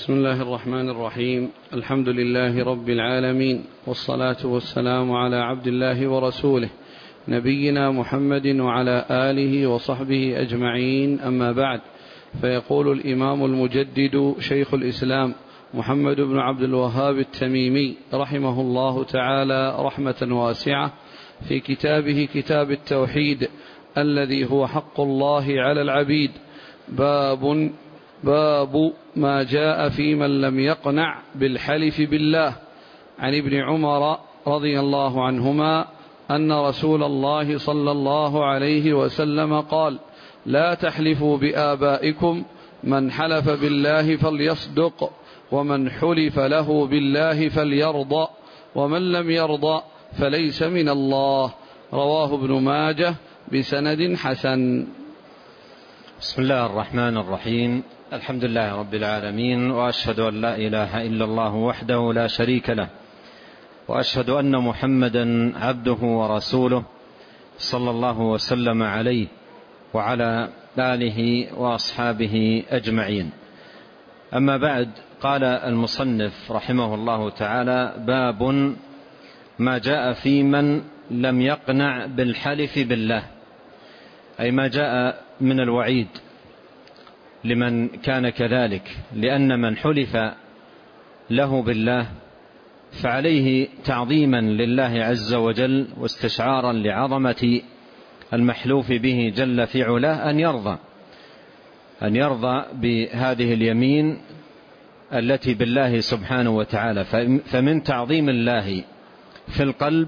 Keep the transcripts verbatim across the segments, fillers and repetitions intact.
بسم الله الرحمن الرحيم. الحمد لله رب العالمين، والصلاة والسلام على عبد الله ورسوله نبينا محمد وعلى آله وصحبه أجمعين، أما بعد. فيقول الإمام المجدد شيخ الإسلام محمد بن عبد الوهاب التميمي رحمه الله تعالى رحمة واسعة في كتابه كتاب التوحيد الذي هو حق الله على العبيد: باب باب ما جاء في من لم يقنع بالحلف بالله. عن ابن عمر رضي الله عنهما أن رسول الله صلى الله عليه وسلم قال: لا تحلفوا بآبائكم، من حلف بالله فليصدق، ومن حلف له بالله فليرضى، ومن لم يرضى فليس من الله. رواه ابن ماجه بسند حسن. بسم الله الرحمن الرحيم. الحمد لله رب العالمين، وأشهد أن لا إله إلا الله وحده لا شريك له، وأشهد أن محمدا عبده ورسوله صلى الله وسلم عليه وعلى آله وأصحابه أجمعين. أما بعد، قال المصنف رحمه الله تعالى: باب ما جاء في من لم يقنع بالحلف بالله، أي ما جاء من الوعيد لمن كان كذلك، لأن من حلف له بالله فعليه تعظيما لله عز وجل واستشعارا لعظمة المحلوف به جل في علاه أن يرضى أن يرضى بهذه اليمين التي بالله سبحانه وتعالى. فمن تعظيم الله في القلب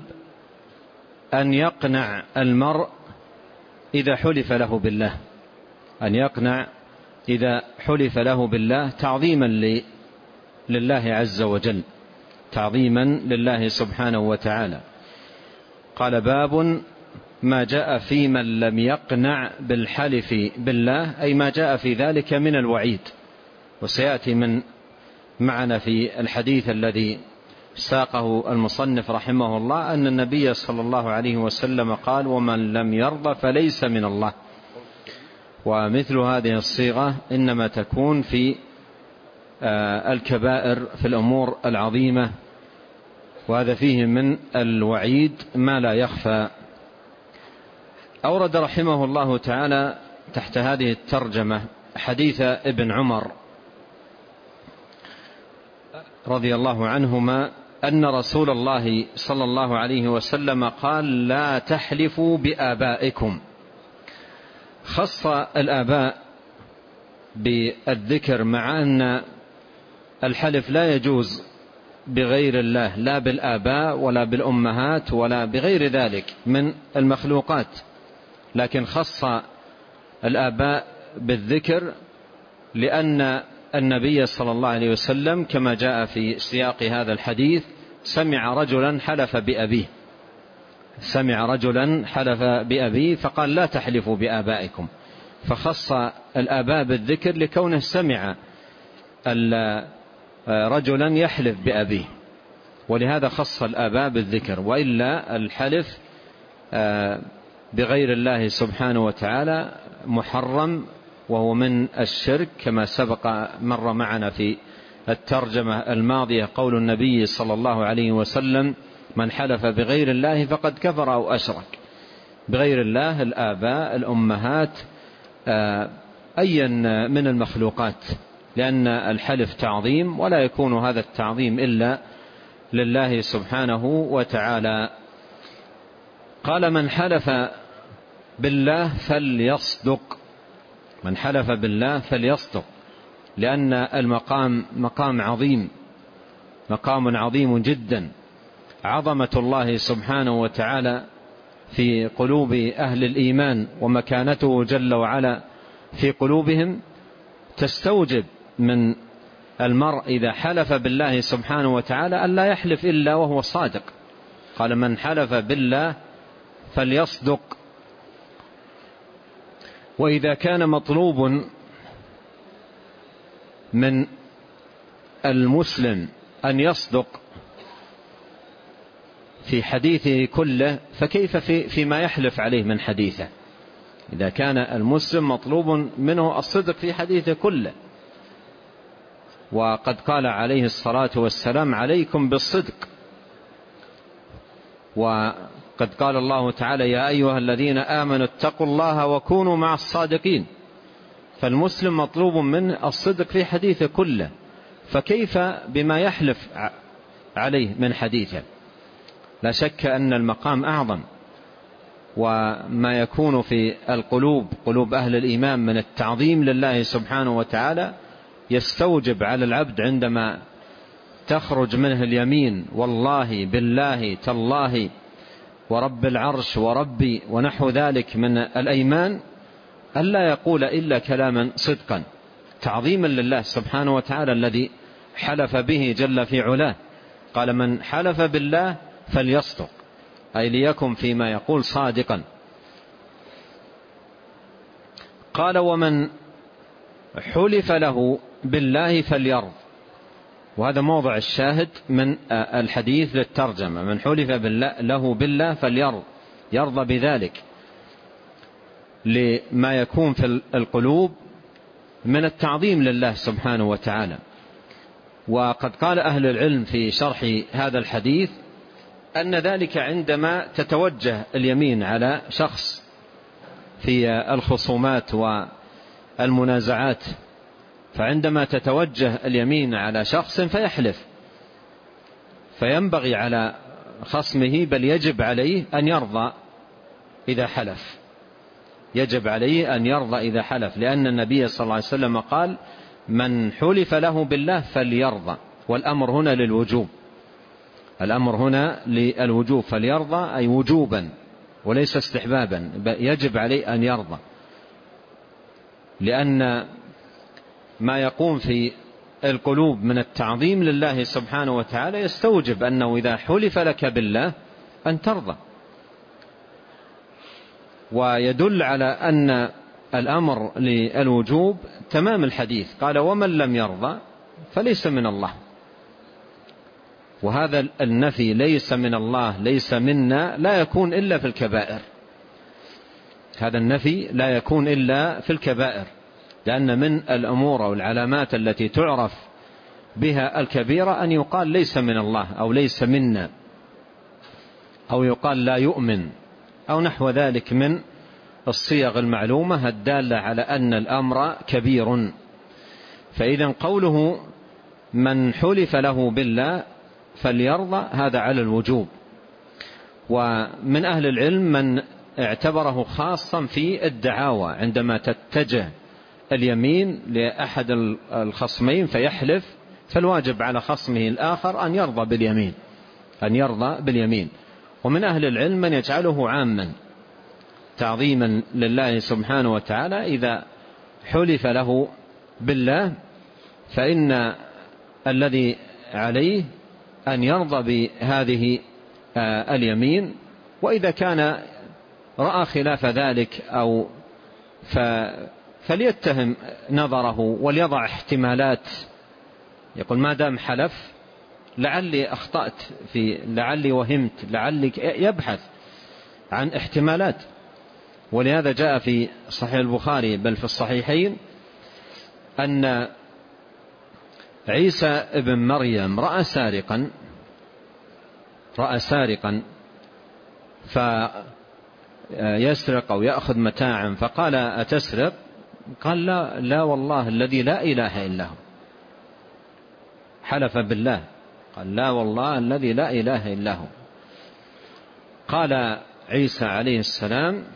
أن يقنع المرء إذا حلف له بالله، أن يقنع إذا حلف له بالله تعظيما لله عز وجل، تعظيما لله سبحانه وتعالى. قال: باب ما جاء في من لم يقنع بالحلف بالله، أي ما جاء في ذلك من الوعيد. وسيأتي من معنا في الحديث الذي ساقه المصنف رحمه الله أن النبي صلى الله عليه وسلم قال: ومن لم يرضى فليس من الله. ومثل هذه الصيغة إنما تكون في الكبائر، في الأمور العظيمة، وهذا فيه من الوعيد ما لا يخفى. أورد رحمه الله تعالى تحت هذه الترجمة حديث ابن عمر رضي الله عنهما أن رسول الله صلى الله عليه وسلم قال: لا تحلفوا بآبائكم. خص الآباء بالذكر، مع أن الحلف لا يجوز بغير الله، لا بالآباء ولا بالأمهات ولا بغير ذلك من المخلوقات، لكن خص الآباء بالذكر لأن النبي صلى الله عليه وسلم كما جاء في سياق هذا الحديث سمع رجلا حلف بأبيه سمع رجلا حلف بأبيه فقال: لا تحلفوا بآبائكم. فخص الآباء بالذكر لكونه سمع رجلا يحلف بأبيه، ولهذا خص الآباء بالذكر. وإلا الحلف بغير الله سبحانه وتعالى محرم، وهو من الشرك، كما سبق مر معنا في الترجمة الماضية قول النبي صلى الله عليه وسلم: من حلف بغير الله فقد كفر أو أشرك. بغير الله الآباء، الأمهات، أيا من المخلوقات، لأن الحلف تعظيم، ولا يكون هذا التعظيم إلا لله سبحانه وتعالى. قال: من حلف بالله فليصدق. من حلف بالله فليصدق، لأن المقام مقام عظيم، مقام عظيم جدا. عظمة الله سبحانه وتعالى في قلوب أهل الإيمان ومكانته جل وعلا في قلوبهم تستوجب من المرء إذا حلف بالله سبحانه وتعالى أن لا يحلف إلا وهو صادق. قال: من حلف بالله فليصدق. وإذا كان مطلوب من المسلم أن يصدق في حديثه كله، فكيف في فيما يحلف عليه من حديثه؟ إذا كان المسلم مطلوب منه الصدق في حديثه كله، وقد قال عليه الصلاة والسلام: عليكم بالصدق. وقد قال الله تعالى: يا أيها الذين آمنوا اتقوا الله وكونوا مع الصادقين. فالمسلم مطلوب منه الصدق في حديثه كله، فكيف بما يحلف عليه من حديثه؟ لا شك أن المقام أعظم، وما يكون في القلوب قلوب أهل الإيمان من التعظيم لله سبحانه وتعالى يستوجب على العبد عندما تخرج منه اليمين: والله، بالله، تالله، ورب العرش، وربي، ونحو ذلك من الأيمان، ألا يقول إلا كلاما صدقا تعظيما لله سبحانه وتعالى الذي حلف به جل في علاه. قال: من حلف بالله فليصدق، أي ليكن فيما يقول صادقا. قال: ومن حلف له بالله فليرض. وهذا موضع الشاهد من الحديث للترجمة: من حلف بالله له بالله فليرض، يرضى بذلك لما يكون في القلوب من التعظيم لله سبحانه وتعالى. وقد قال أهل العلم في شرح هذا الحديث أن ذلك عندما تتوجه اليمين على شخص في الخصومات والمنازعات، فعندما تتوجه اليمين على شخص فيحلف، فينبغي على خصمه بل يجب عليه أن يرضى إذا حلف، يجب عليه أن يرضى إذا حلف، لأن النبي صلى الله عليه وسلم قال: من حلف له بالله فليرضى. والأمر هنا للوجوب، الأمر هنا للوجوب، فليرضى أي وجوبا وليس استحبابا، يجب عليه أن يرضى، لأن ما يقوم في القلوب من التعظيم لله سبحانه وتعالى يستوجب أنه إذا حلف لك بالله أن ترضى. ويدل على أن الأمر للوجوب تمام الحديث. قال: ومن لم يرضى فليس من الله. وهذا النفي ليس من الله ليس منا لا يكون إلا في الكبائر، هذا النفي لا يكون إلا في الكبائر، لأن من الأمور والعلامات التي تعرف بها الكبيرة أن يقال ليس من الله أو ليس منا، أو يقال لا يؤمن، أو نحو ذلك من الصيغ المعلومة الدالة على أن الأمر كبير. فإذا قوله من حلف له بالله فليرضى هذا على الوجوب. ومن أهل العلم من اعتبره خاصا في الدعاوى، عندما تتجه اليمين لأحد الخصمين فيحلف، فالواجب على خصمه الآخر أن يرضى باليمين، أن يرضى باليمين. ومن أهل العلم من يجعله عاما تعظيما لله سبحانه وتعالى: إذا حلف له بالله فإن الذي عليه أن يرضى بهذه اليمين، وإذا كان رأى خلاف ذلك أو فليتهم نظره وليضع احتمالات، يقول: ما دام حلف لعلي أخطأت في، لعلي وهمت، لعلي، يبحث عن احتمالات. ولهذا جاء في صحيح البخاري بل في الصحيحين أن عيسى ابن مريم رأى سارقا رأى سارقا فيسرق أو يأخذ متاعا، فقال: أتسرق؟ قال: لا, لا والله الذي لا إله إلا هو. حلف بالله، قال: لا والله الذي لا إله إلا هو. قال عيسى عليه السلام: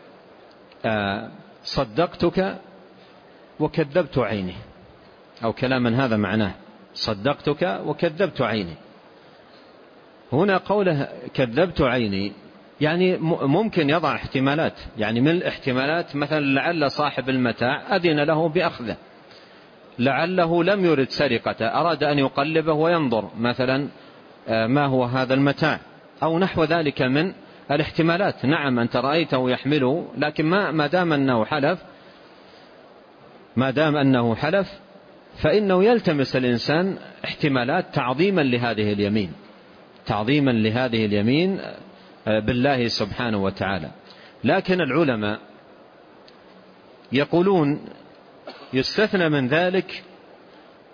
صدقتك وكذبت عيني، أو كلاما هذا معناه: صدقتك وكذبت عيني. هنا قوله كذبت عيني يعني ممكن يضع احتمالات، يعني من الاحتمالات مثلا لعل صاحب المتاع أذن له بأخذه، لعله لم يرد سرقته، أراد أن يقلبه وينظر مثلا ما هو هذا المتاع، أو نحو ذلك من الاحتمالات. نعم أنت رأيته يحمله، لكن ما ما دام أنه حلف ما دام أنه حلف فإنه يلتمس الإنسان احتمالات تعظيما لهذه اليمين، تعظيما لهذه اليمين بالله سبحانه وتعالى. لكن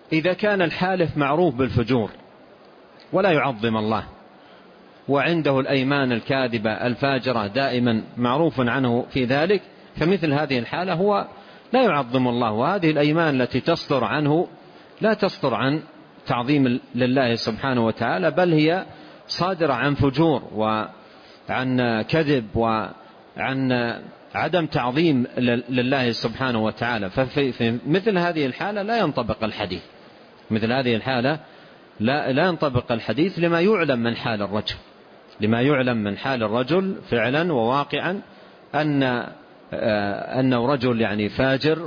إذا كان الحالف معروف بالفجور ولا يعظم الله، وعنده الأيمان الكاذبة الفاجرة دائما معروف عنه في ذلك، فمثل هذه الحالة هو لا يعظم الله، وهذه الأيمان التي تصدر عنه لا تصدر عن تعظيم لله سبحانه وتعالى، بل هي صادرة عن فجور وعن كذب وعن عدم تعظيم لله سبحانه وتعالى. ففي مثل هذه الحالة لا ينطبق الحديث، مثل هذه الحالة لا, لا ينطبق الحديث لما يعلم من حال الرجل، لما يعلم من حال الرجل فعلا وواقعا أن أنه رجل يعني فاجر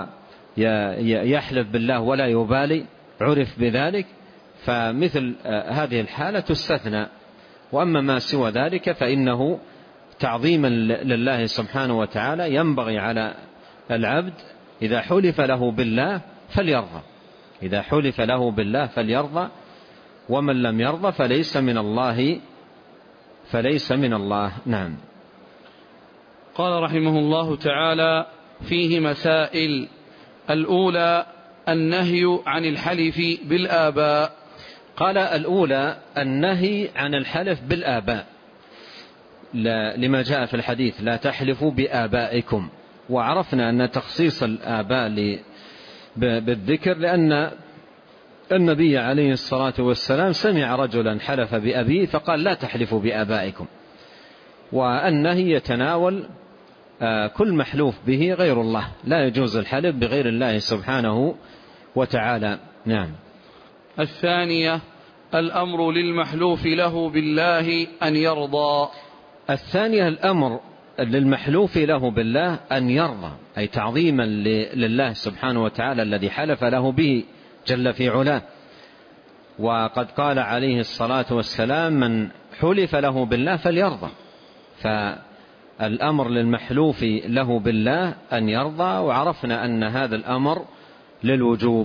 ويحلف بالله ولا يبالي، عرف بذلك، فمثل هذه الحالة تستثنى. وأما ما سوى ذلك فإنه تعظيما لله سبحانه وتعالى ينبغي على العبد إذا حلف له بالله فليرضى، إذا حلف له بالله فليرضى، ومن لم يرضى فليس من الله فليس من الله. نعم. قال رحمه الله تعالى: فيه مسائل. الأولى النهي عن الحلف بالآباء. قال: الأولى النهي عن الحلف بالآباء، لما جاء في الحديث: لا تحلفوا بآبائكم. وعرفنا أن تخصيص الآباء بالذكر لأن النبي عليه الصلاة والسلام سمع رجلا حلف بأبيه فقال: لا تحلفوا بآبائكم. والنهي يتناول كل محلوف به غير الله، لا يجوز الحلف بغير الله سبحانه وتعالى. نعم. الثانية الأمر للمحلوف له بالله أن يرضى. الثانية الأمر للمحلوف له بالله أن يرضى، أي تعظيما لله سبحانه وتعالى الذي حلف له به جل في علاه. وقد قال عليه الصلاة والسلام: من حلف له بالله فليرضى. فالأمر للمحلوف له بالله أن يرضى، وعرفنا أن هذا الأمر للوجوب.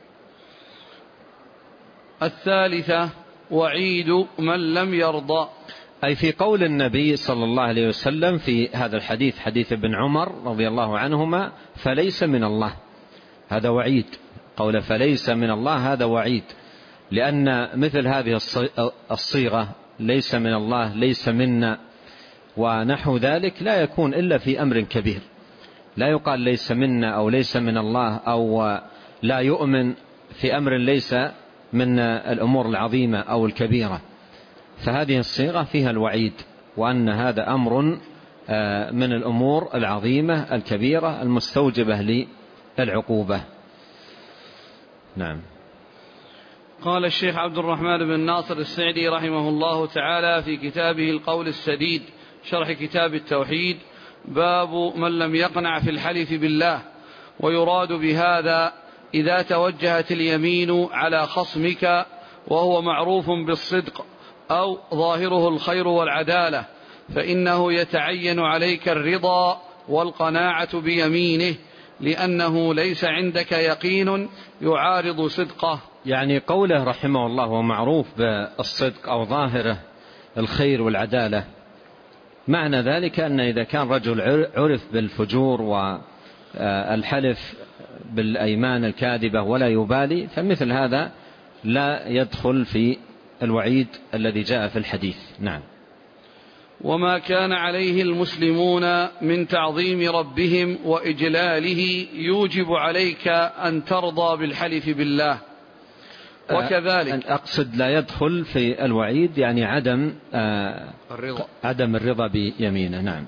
الثالثة وعيد من لم يرضى، أي في قول النبي صلى الله عليه وسلم في هذا الحديث، حديث ابن عمر رضي الله عنهما: فليس من الله، هذا وعيد. قول فليس من الله هذا وعيد، لأن مثل هذه الصيغة ليس من الله، ليس منا، ونحو ذلك لا يكون إلا في أمر كبير. لا يقال ليس منا أو ليس من الله أو لا يؤمن في أمر ليس من الأمور العظيمة أو الكبيرة. فهذه الصيغة فيها الوعيد، وأن هذا أمر من الأمور العظيمة الكبيرة المستوجبة للعقوبة. نعم. قال الشيخ عبد الرحمن بن ناصر السعدي رحمه الله تعالى في كتابه القول السديد شرح كتاب التوحيد: باب من لم يقنع في الحلف بالله. ويراد بهذا إذا توجهت اليمين على خصمك وهو معروف بالصدق أو ظاهره الخير والعدالة، فإنه يتعين عليك الرضا والقناعة بيمينه، لأنه ليس عندك يقين يعارض صدقه. يعني قوله رحمه الله ومعروف بالصدق أو ظاهره الخير والعدالة، معنى ذلك أن إذا كان رجل عرف بالفجور والحلف بالأيمان الكاذبة ولا يبالي، فمثل هذا لا يدخل في الوعيد الذي جاء في الحديث. نعم. وما كان عليه المسلمون من تعظيم ربهم وإجلاله يوجب عليك أن ترضى بالحلف بالله. وكذلك أقصد لا يدخل في الوعيد يعني عدم آه الرضا. عدم الرضا بيمينه. نعم.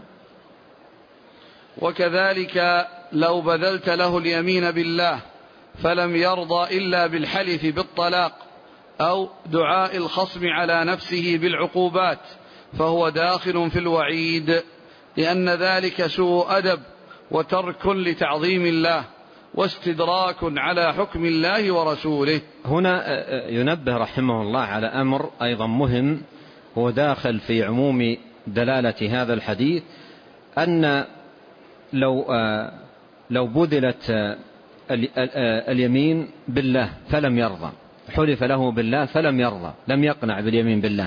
وكذلك لو بذلت له اليمين بالله فلم يرضى إلا بالحلف بالطلاق أو دعاء الخصم على نفسه بالعقوبات، فهو داخل في الوعيد، لأن ذلك سوء أدب وترك لتعظيم الله واستدراك على حكم الله ورسوله. هنا ينبه رحمه الله على أمر أيضا مهم هو داخل في عموم دلالة هذا الحديث، أن لو لو بذلت اليمين بالله فلم يرضى، حلف له بالله فلم يرضى، لم يقنع باليمين بالله،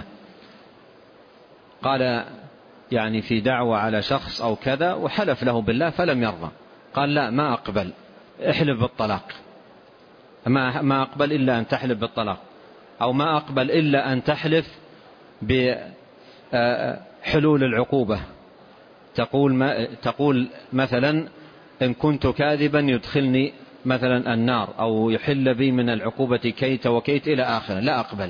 قال يعني في دعوة على شخص أو كذا وحلف له بالله فلم يرضى، قال لا ما أقبل، احلف بالطلاق، ما, ما أقبل إلا أن تحلف بالطلاق، أو ما أقبل إلا أن تحلف بحلول العقوبة. تقول, ما تقول مثلا إن كنت كاذبا يدخلني مثلا النار، أو يحل بي من العقوبة كيت وكيت إلى آخره، لا أقبل.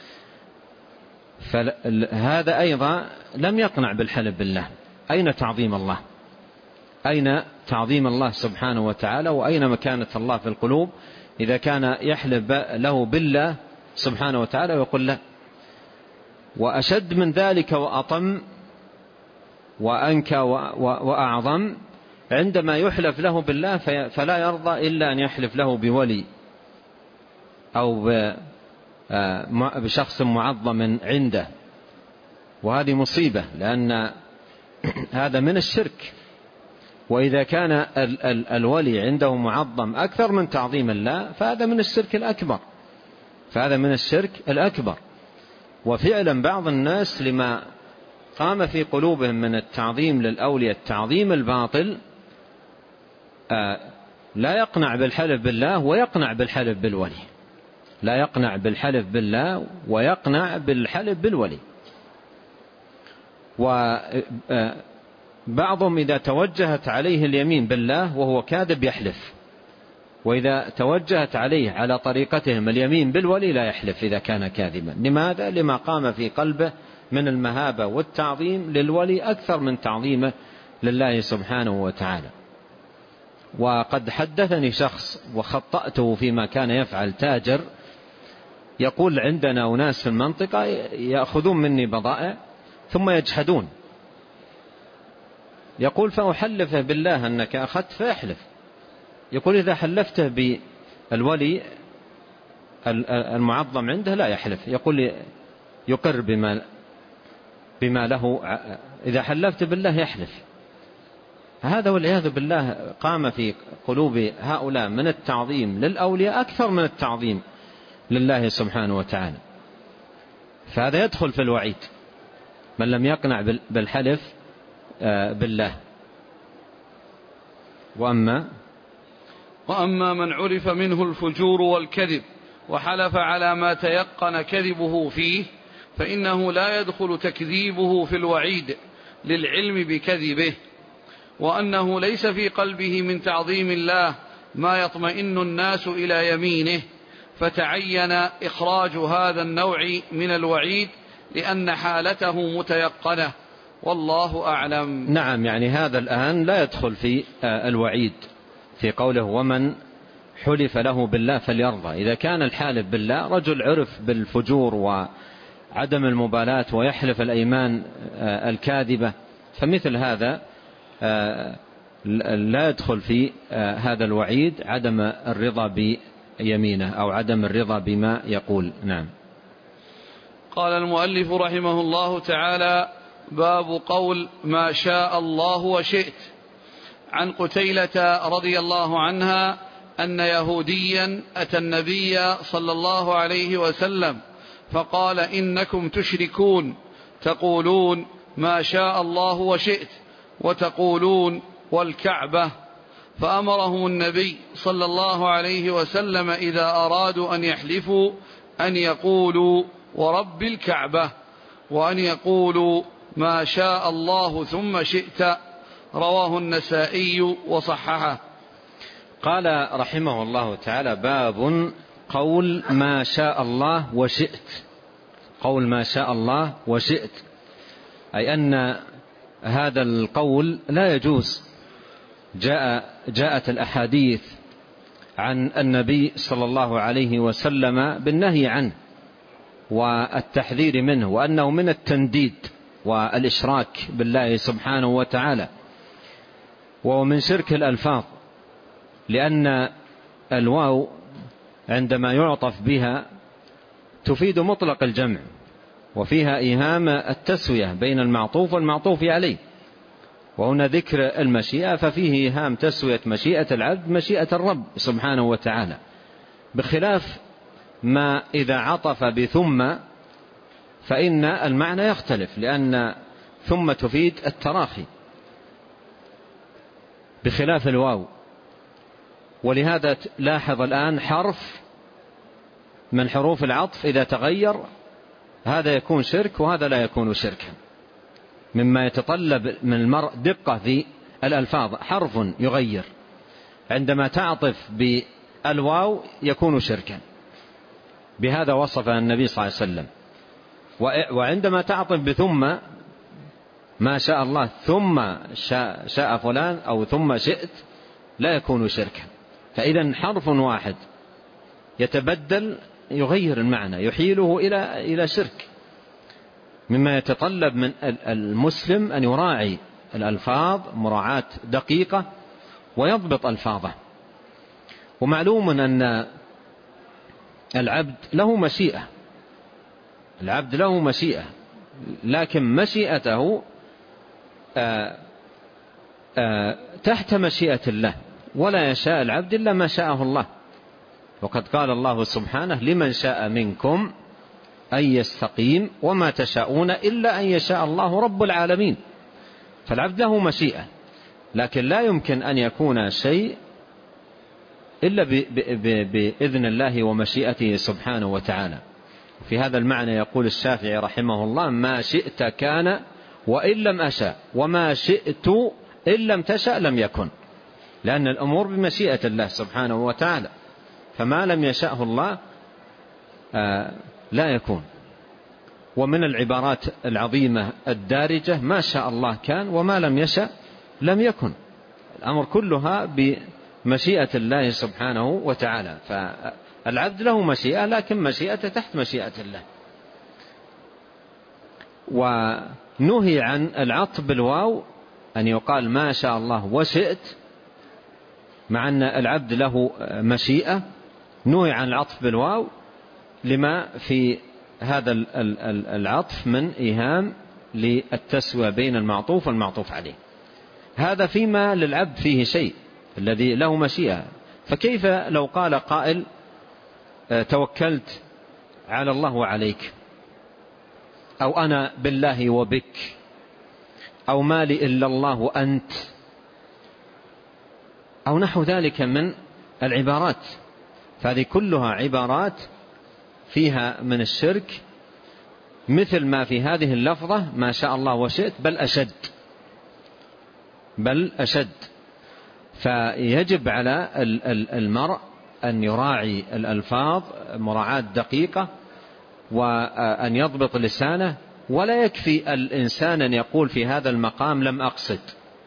فهذا أيضا لم يقنع بالحلف بالله. أين تعظيم الله؟ أين تعظيم الله سبحانه وتعالى؟ وأين مكانة الله في القلوب إذا كان يحلف له بالله سبحانه وتعالى ويقول لا؟ وأشد من ذلك وأطم وأنكى وأعظم عندما يحلف له بالله فلا يرضى إلا أن يحلف له بولي أو بشخص معظم عنده، وهذه مصيبة، لأن هذا من الشرك. وإذا كان ال ال الولي عنده معظم أكثر من تعظيم الله فهذا من الشرك الأكبر، فهذا من الشرك الأكبر. وفعلا بعض الناس لما قام في قلوبهم من التعظيم للأولياء التعظيم الباطل آه لا يقنع بالحلف بالله ويقنع بالحلف بالولي، لا يقنع بالحلف بالله ويقنع بالحلف بالولي. وبعضهم إذا توجهت عليه اليمين بالله وهو كاذب يحلف، وإذا توجهت عليه على طريقتهم اليمين بالولي لا يحلف إذا كان كاذبا. لماذا؟ لما قام في قلبه من المهابة والتعظيم للولي أكثر من تعظيمه لله سبحانه وتعالى. وقد حدثني شخص وخطأته فيما كان يفعل، تاجر يقول عندنا أناس في المنطقة يأخذون مني بضائع ثم يجحدون، يقول فأحلفه بالله أنك أخذت فيحلف، يقول إذا حلفته بالولي المعظم عنده لا يحلف، يقول يقر بما, بما له، إذا حلفت بالله يحلف. هذا والعياذ بالله قام في قلوب هؤلاء من التعظيم للأولياء أكثر من التعظيم لله سبحانه وتعالى، فهذا يدخل في الوعيد من لم يقنع بالحلف بالله. وأما وأما من عرف منه الفجور والكذب وحلف على ما تيقن كذبه فيه فإنه لا يدخل تكذيبه في الوعيد للعلم بكذبه، وأنه ليس في قلبه من تعظيم الله ما يطمئن الناس إلى يمينه، فتعين إخراج هذا النوع من الوعيد لأن حالته متيقنة، والله أعلم. نعم، يعني هذا الآن لا يدخل في الوعيد في قوله ومن حلف له بالله فليرضى. إذا كان الحالف بالله رجل عرف بالفجور وعدم المبالاة ويحلف الأيمان الكاذبة، فمثل هذا لا يدخل في هذا الوعيد عدم الرضا بيمينه أو عدم الرضا بما يقول. نعم. قال المؤلف رحمه الله تعالى: باب قول ما شاء الله وشئت. عن قتيلة رضي الله عنها أن يهوديا أتى النبي صلى الله عليه وسلم فقال: إنكم تشركون، تقولون ما شاء الله وشئت وتقولون والكعبة. فأمرهم النبي صلى الله عليه وسلم إذا أرادوا أن يحلفوا أن يقولوا ورب الكعبة، وأن يقولوا ما شاء الله ثم شئت. رواه النسائي وصححه. قال رحمه الله تعالى: باب قول ما شاء الله وشئت. قول ما شاء الله وشئت أي أن هذا القول لا يجوز. جاء جاءت الأحاديث عن النبي صلى الله عليه وسلم بالنهي عنه والتحذير منه، وأنه من التنديد والإشراك بالله سبحانه وتعالى، وهو من شرك الألفاظ، لأن الواو عندما يعطف بها تفيد مطلق الجمع، وفيها إيهام التسوية بين المعطوف والمعطوف عليه، وهنا ذكر المشيئة ففيه إيهام تسوية مشيئة العبد مشيئة الرب سبحانه وتعالى، بخلاف ما إذا عطف بثم فإن المعنى يختلف، لأن ثم تفيد التراخي بخلاف الواو. ولهذا لاحظ الآن حرف من حروف العطف إذا تغير هذا يكون شرك وهذا لا يكون شركا، مما يتطلب من المرء دقة في الألفاظ. حرف يغير عندما تعطف بالواو يكون شركا، بهذا وصف النبي صلى الله عليه وسلم. وعندما تعطف بثم ما شاء الله ثم شاء, شاء فلان أو ثم شئت لا يكون شركا. فإذا حرف واحد يتبدل يغير المعنى يحيله إلى إلى شرك، مما يتطلب من المسلم أن يراعي الألفاظ مراعاة دقيقة ويضبط ألفاظه. ومعلوم أن العبد له مشيئة، العبد له مشيئة، لكن مشيئته آآ آآ تحت مشيئة الله، ولا يشاء العبد إلا ما شاءه الله. وقد قال الله سبحانه: لمن شاء منكم أن يستقيم وما تشاءون إلا أن يشاء الله رب العالمين. فالعبد له مشيئة، لكن لا يمكن أن يكون شيء إلا بإذن الله ومشيئته سبحانه وتعالى. في هذا المعنى يقول الشافعي رحمه الله: ما شئت كان وإن لم أشاء، وما شئت إن لم تشاء لم يكن. لأن الأمور بمشيئة الله سبحانه وتعالى، فما لم يشاءه الله آه لا يكون. ومن العبارات العظيمة الدارجة: ما شاء الله كان وما لم يشاء لم يكن. الأمر كلها بمشيئة الله سبحانه وتعالى. فالعبد له مشيئة، لكن مشيئته تحت مشيئة الله. ونهي عن العطف بالواو أن يقال ما شاء الله وشئت، مع أن العبد له مشيئة. نهي عن العطف بالواو لما في هذا العطف من إيهام للتسوية بين المعطوف والمعطوف عليه. هذا فيما للعبد فيه شيء الذي له مشيئة. فكيف لو قال قائل: توكلت على الله وعليك، أو أنا بالله وبك، أو ما لي إلا الله وأنت، أو نحو ذلك من العبارات. فهذه كلها عبارات فيها من الشرك، مثل ما في هذه اللفظة ما شاء الله وشئت، بل أشد بل أشد. فيجب على المرء أن يراعي الألفاظ مراعاة دقيقة، وأن يضبط لسانه. ولا يكفي الإنسان أن يقول في هذا المقام لم أقصد،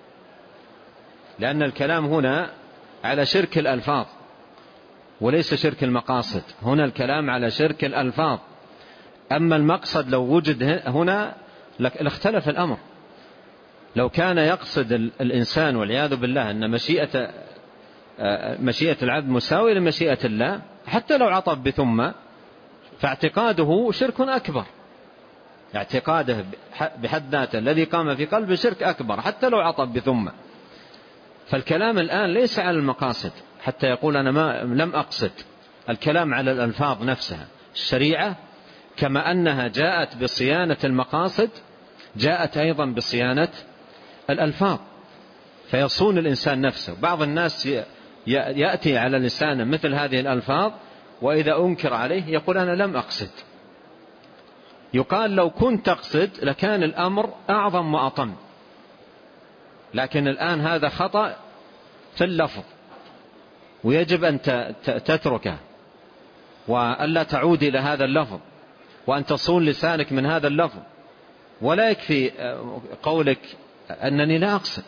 لأن الكلام هنا على شرك الألفاظ وليس شرك المقاصد. هنا الكلام على شرك الألفاظ. أما المقصد لو وجد هنا لاختلف الأمر. لو كان يقصد الإنسان والعياذ بالله أن مشيئة مشيئة العبد مساوية لمشيئة الله، حتى لو عطف بثم، فاعتقاده شرك أكبر. اعتقاده بحد ذاته الذي قام في قلبه شرك أكبر حتى لو عطف بثم. فالكلام الآن ليس على المقاصد حتى يقول أنا ما لم أقصد. الكلام على الألفاظ نفسها. الشريعة كما أنها جاءت بصيانة المقاصد جاءت أيضا بصيانة الألفاظ، فيصون الإنسان نفسه. بعض الناس يأتي على لسانه مثل هذه الألفاظ، وإذا أنكر عليه يقول أنا لم أقصد. يقال لو كنت تقصد لكان الأمر أعظم وأطم، لكن الآن هذا خطأ في اللفظ، ويجب أن تتركه وألا تعود إلى هذا اللفظ، وأن تصون لسانك من هذا اللفظ. ولا يكفي قولك أنني لا أقصد.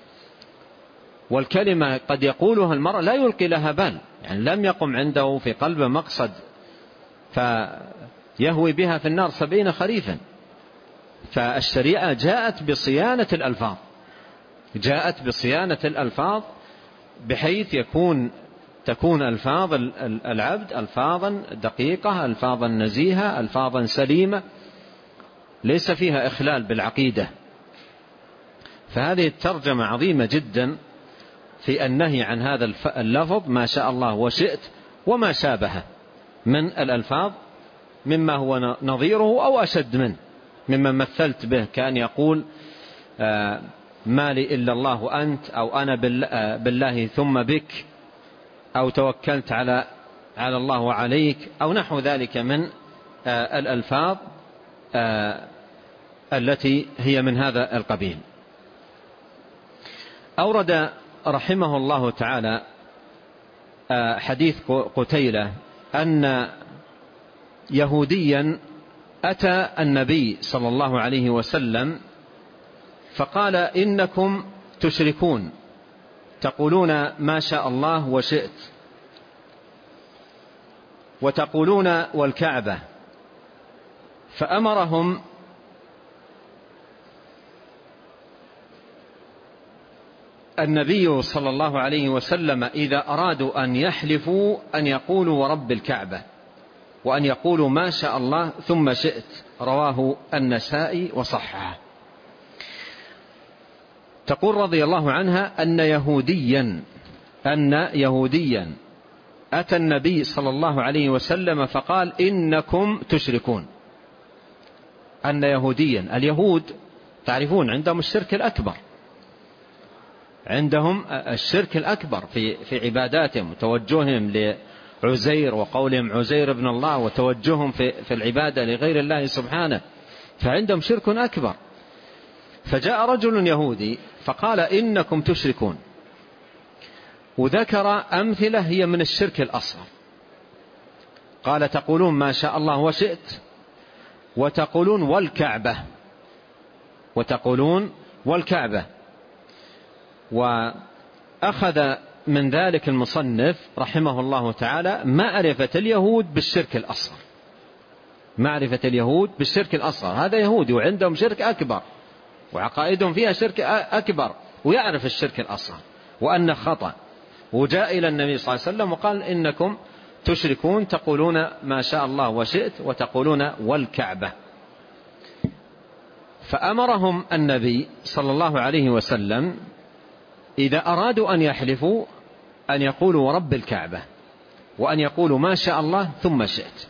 والكلمة قد يقولها المرء لا يلقي لها بال، يعني لم يقم عنده في قلبه مقصد، فيهوي بها في النار سبعين خريفا. فالشريعة جاءت بصيانة الألفاظ، جاءت بصيانة الألفاظ بحيث يكون تكون ألفاظ العبد ألفاظا دقيقة، ألفاظا نزيهة، ألفاظا سليمة ليس فيها إخلال بالعقيدة. فهذه الترجمة عظيمة جدا في النهي عن هذا اللفظ ما شاء الله وشئت وما شابهه من الألفاظ، مما هو نظيره أو أشد منه، مما مثلت به كان يقول ما لي إلا الله وأنت، أو أنا بالله ثم بك، أو توكلت على على الله وعليك أو نحو ذلك من الألفاظ التي هي من هذا القبيل. أورد رحمه الله تعالى حديث قتيلة أن يهوديا أتى النبي صلى الله عليه وسلم فقال إنكم تشركون تقولون ما شاء الله وشئت وتقولون والكعبة، فأمرهم النبي صلى الله عليه وسلم إذا أرادوا أن يحلفوا أن يقولوا ورب الكعبة وأن يقولوا ما شاء الله ثم شئت. رواه النسائي وصححه. تقول رضي الله عنها أن يهوديا أن يهوديا أتى النبي صلى الله عليه وسلم فقال إنكم تشركون. أن يهوديا، اليهود تعرفون عندهم الشرك الأكبر، عندهم الشرك الأكبر في في عباداتهم وتوجههم لعزير وقولهم عزير ابن الله وتوجههم في في العبادة لغير الله سبحانه، فعندهم شرك أكبر. فجاء رجل يهودي فقال إنكم تشركون، وذكر أمثلة هي من الشرك الأصغر. قال تقولون ما شاء الله وشئت وتقولون والكعبة وتقولون والكعبة. وأخذ من ذلك المصنف رحمه الله تعالى معرفة اليهود بالشرك الأصغر، معرفة اليهود بالشرك الأصغر. هذا يهودي وعندهم شرك أكبر وعقائدهم فيها شرك أكبر ويعرف الشرك الأصغر وأن خطأ، وجاء إلى النبي صلى الله عليه وسلم وقال إنكم تشركون تقولون ما شاء الله وشئت وتقولون والكعبة. فأمرهم النبي صلى الله عليه وسلم إذا أرادوا أن يحلفوا أن يقولوا ورب الكعبة وأن يقولوا ما شاء الله ثم شئت.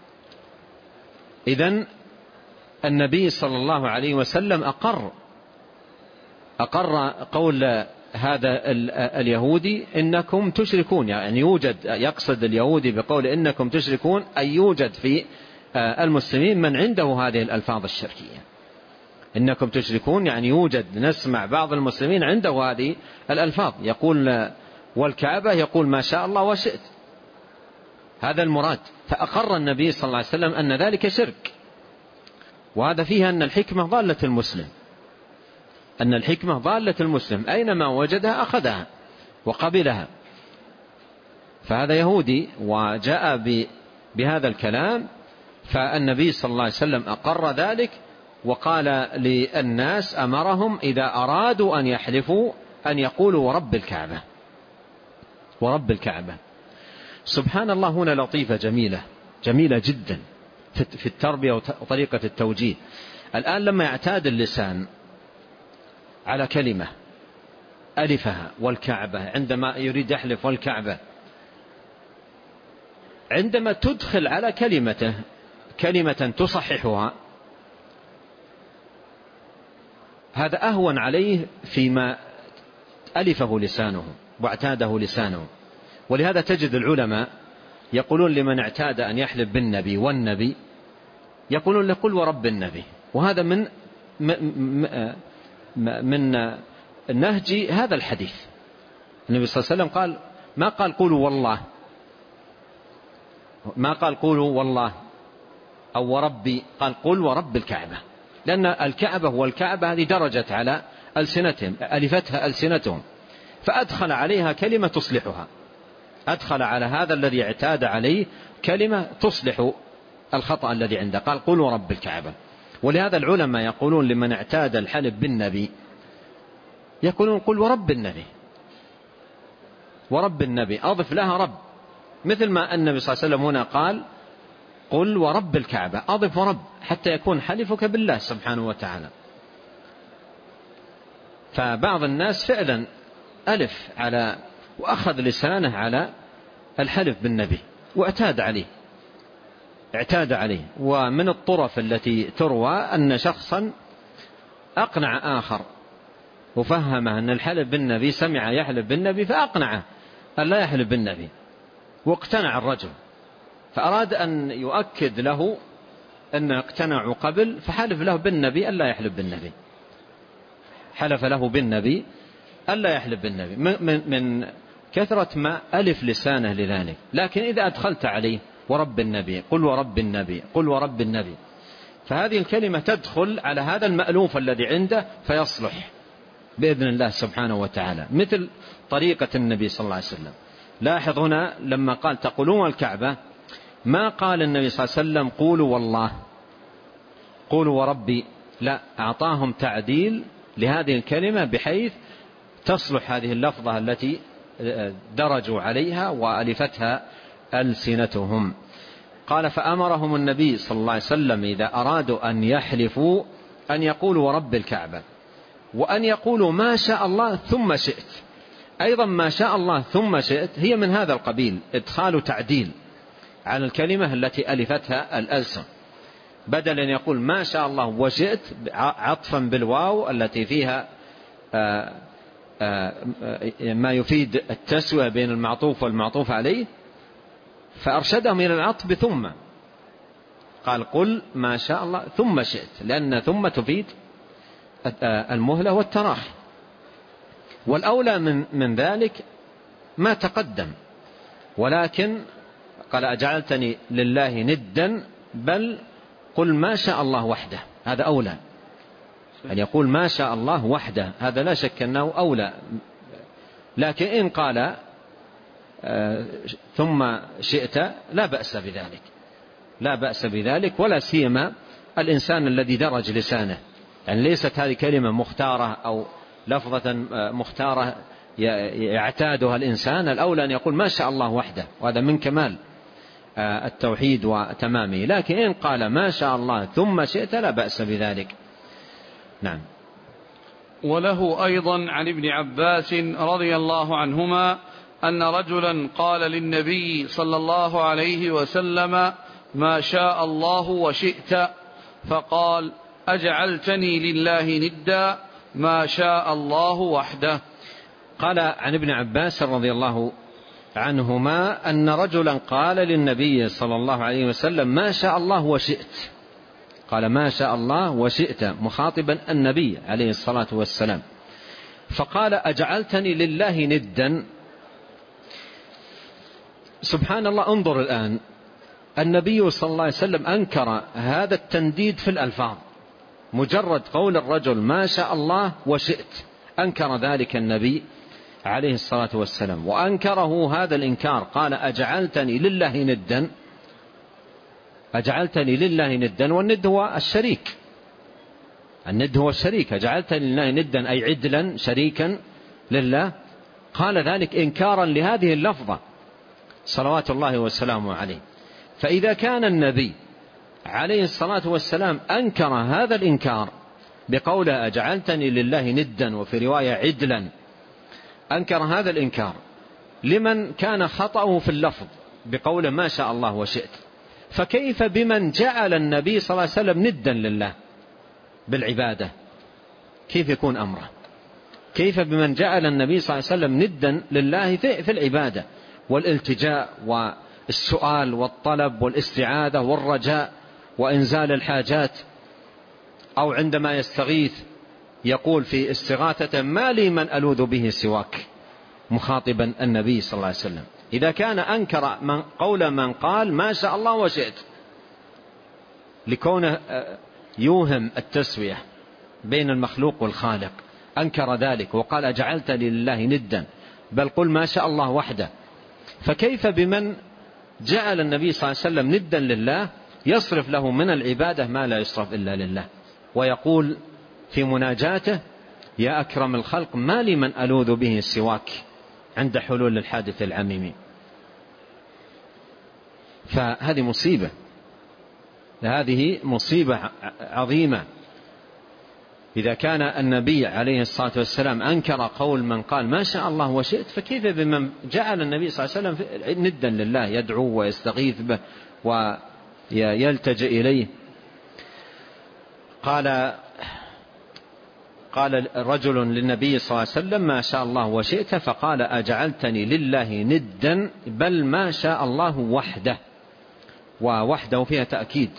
إذن النبي صلى الله عليه وسلم أقر أقر قول هذا اليهودي إنكم تشركون، يعني يوجد، يقصد اليهودي بقول إنكم تشركون أي يوجد في المسلمين من عنده هذه الألفاظ الشركية. إنكم تشركون يعني يوجد، نسمع بعض المسلمين عنده هذه الألفاظ، يقول والكعبة يقول ما شاء الله وشئت، هذا المراد. فأقر النبي صلى الله عليه وسلم أن ذلك شرك، وهذا فيها أن الحكمة ضالة المسلم، أن الحكمة ضالة المسلم أينما وجدها أخذها وقبلها. فهذا يهودي وجاء بهذا الكلام، فالنبي صلى الله عليه وسلم أقر ذلك وقال للناس أمرهم إذا أرادوا أن يحلفوا أن يقولوا ورب الكعبة ورب الكعبة. سبحان الله، هنا لطيفة جميلة جميلة جدا في التربية وطريقة التوجيه. الآن لما يعتاد اللسان على كلمة ألفها والكعبة عندما يريد يحلف والكعبة، عندما تدخل على كلمته كلمة تصححها هذا أهون عليه فيما ألفه لسانه واعتاده لسانه. ولهذا تجد العلماء يقولون لمن اعتاد أن يحلف بالنبي والنبي يقولون له قل ورب النبي، وهذا من من نهج هذا الحديث. النبي صلى الله عليه وسلم قال ما قال قولوا والله، ما قال قولوا والله أو وربي، قال قل ورب الكعبة، لأن الكعبة والكعبة هذه درجت على ألسنتهم، ألفتها ألسنتهم، فأدخل عليها كلمة تصلحها، أدخل على هذا الذي اعتاد عليه كلمة تصلح الخطأ الذي عنده، قال قل ورب الكعبة. ولهذا العلماء يقولون لمن اعتاد الحلف بالنبي يقولون قل ورب النبي، ورب النبي أضف لها رب، مثل ما النبي صلى الله عليه وسلم هنا قال قل ورب الكعبة أضف ورب، حتى يكون حلفك بالله سبحانه وتعالى. فبعض الناس فعلا ألف على وأخذ لسانه على الحلف بالنبي واعتاد عليه اعتاد عليه. ومن الطرف التي تروى أن شخصا أقنع آخر وفهمه أن الحلف بالنبي، سمع يحلف بالنبي فأقنعه أن لا يحلف بالنبي، واقتنع الرجل، فأراد أن يؤكد له أن اقتنعوا قبل، فحلف له بالنبي ألا يحلف بالنبي، حلف له بالنبي ألا يحلف بالنبي من, من كثرة ما ألف لسانه لذلك. لكن إذا أدخلت عليه ورب النبي، قل ورب النبي، قل ورب النبي، فهذه الكلمة تدخل على هذا المألوف الذي عنده فيصلح بإذن الله سبحانه وتعالى، مثل طريقة النبي صلى الله عليه وسلم. لاحظ هنا لما قال تقولون الكعبة ما قال النبي صلى الله عليه وسلم قولوا والله، قولوا وربي، لا، أعطاهم تعديل لهذه الكلمة بحيث تصلح هذه اللفظة التي درجوا عليها وألفتها ألسنتهم. قال فأمرهم النبي صلى الله عليه وسلم إذا أرادوا أن يحلفوا أن يقولوا ورب الكعبة، وأن يقولوا ما شاء الله ثم شئت. أيضا ما شاء الله ثم شئت هي من هذا القبيل، إدخال تعديل على الكلمة التي ألفتها الألسن، بدل أن يقول ما شاء الله وشئت عطفا بالواو التي فيها آآ آآ ما يفيد التسوية بين المعطوف والمعطوف عليه، فأرشدهم إلى العطف بثم، قال قل ما شاء الله ثم شئت، لأن ثم تفيد المهلة والتراخي. والأولى من, من ذلك ما تقدم، ولكن قال أجعلتني لله ندا، بل قل ما شاء الله وحده، هذا أولى أن يقول ما شاء الله وحده، هذا لا شك أنه أولى. لكن إن قال آه ثم شئت لا بأس بذلك، لا بأس بذلك، ولا سيما الإنسان الذي درج لسانه، يعني ليست هذه كلمة مختارة أو لفظة مختارة يعتادها الإنسان، الأولى أن يقول ما شاء الله وحده، وهذا من كمال التوحيد وتمامه. لكن إن قال ما شاء الله ثم شئت لا بأس بذلك. نعم. وله أيضا عن ابن عباس رضي الله عنهما أن رجلا قال للنبي صلى الله عليه وسلم ما شاء الله وشئت، فقال أجعلتني لله ندا ما شاء الله وحده. قال عن ابن عباس رضي الله عنهما أن رجلا قال للنبي صلى الله عليه وسلم ما شاء الله وشئت، قال ما شاء الله وشئت مخاطبا النبي عليه الصلاة والسلام، فقال أجعلتني لله ندا. سبحان الله، انظر الآن، النبي صلى الله عليه وسلم أنكر هذا التنديد في الألفاظ، مجرد قول الرجل ما شاء الله وشئت أنكر ذلك النبي عليه الصلاة والسلام، وأنكره هذا الإنكار، قال أجعلتني لله ندا، أجعلتني لله ندا، والند هو الشريك، الند هو الشريك، أجعلتني لله ندا أي عدلا شريكا لله، قال ذلك إنكارا لهذه اللفظة صلوات الله وسلامه عليه. فإذا كان النبي عليه الصلاة والسلام أنكر هذا الإنكار بقوله أجعلتني لله ندا، وفي رواية عدلا، أنكر هذا الإنكار لمن كان خطأه في اللفظ بقوله ما شاء الله وشئت، فكيف بمن جعل النبي صلى الله عليه وسلم ندا لله بالعبادة؟ كيف يكون أمره؟ كيف بمن جعل النبي صلى الله عليه وسلم ندا لله في العبادة والالتجاء والسؤال والطلب والاستعاذة والرجاء وإنزال الحاجات، أو عندما يستغيث يقول في استغاثة ما لي من ألوذ به سواك، مخاطبا النبي صلى الله عليه وسلم. إذا كان أنكر من قول من قال ما شاء الله وشئت لكونه يوهم التسوية بين المخلوق والخالق، أنكر ذلك وقال أجعلت لله ندا، بل قل ما شاء الله وحده، فكيف بمن جعل النبي صلى الله عليه وسلم ندا لله يصرف له من العبادة ما لا يصرف إلا لله، ويقول في مناجاته يا أكرم الخلق ما لي من ألوذ به سواك عند حلول الحادث العميم. فهذه مصيبة، هذه مصيبة عظيمة. إذا كان النبي عليه الصلاة والسلام أنكر قول من قال ما شاء الله وشئت، فكيف بمن جعل النبي صلى الله عليه وسلم ندا لله يدعو ويستغيث به ويلتجئ إليه. قال قال رجل للنبي صلى الله عليه وسلم ما شاء الله وشئت، فقال أجعلتني لله ندا بل ما شاء الله وحده. ووحده فيها تأكيد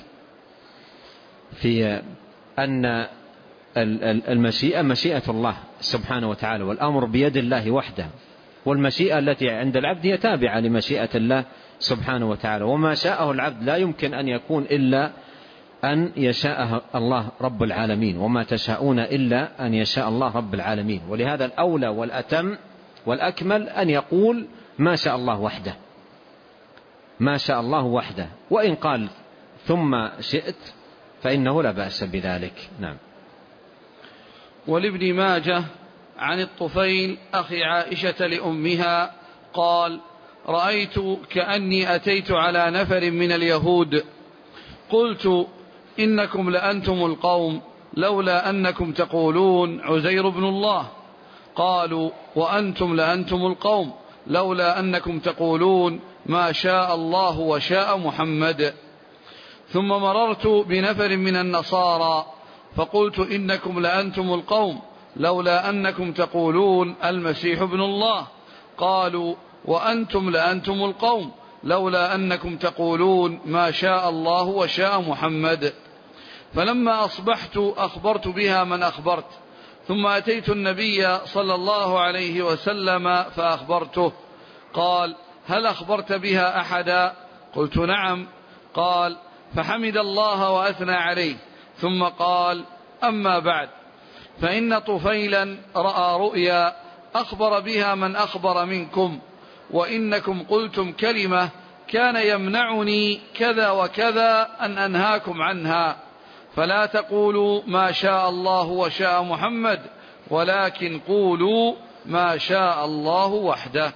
في أن المشيئة مشيئة الله سبحانه وتعالى، والأمر بيد الله وحده، والمشيئة التي عند العبد هي تابعة لمشيئة الله سبحانه وتعالى، وما شاءه العبد لا يمكن أن يكون إلا أن يشاء الله رب العالمين، وما تشاءون إلا أن يشاء الله رب العالمين. ولهذا الأولى والأتم والأكمل أن يقول ما شاء الله وحده، ما شاء الله وحده، وإن قال ثم شئت فإنه لا بأس بذلك. نعم. ولابن ماجه عن الطفيل أخي عائشة لأمها قال رأيت كأني أتيت على نفر من اليهود قلت إنكم لأنتم القوم لولا أنكم تقولون عزير بن الله، قالوا وأنتم لأنتم القوم لولا أنكم تقولون ما شاء الله وشاء محمد. ثم مررت بنفر من النصارى فقلت إنكم لأنتم القوم لولا أنكم تقولون المسيح ابن الله، قالوا وأنتم لأنتم القوم لولا أنكم تقولون ما شاء الله وشاء محمد. فلما أصبحت أخبرت بها من أخبرت، ثم أتيت النبي صلى الله عليه وسلم فأخبرته، قال هل أخبرت بها أحدا؟ قلت نعم. قال فحمد الله وأثنى عليه، ثم قال أما بعد فإن طفيلا رأى رؤيا أخبر بها من أخبر منكم، وإنكم قلتم كلمة كان يمنعني كذا وكذا أن أنهاكم عنها، فلا تقولوا ما شاء الله وشاء محمد ولكن قولوا ما شاء الله وحده.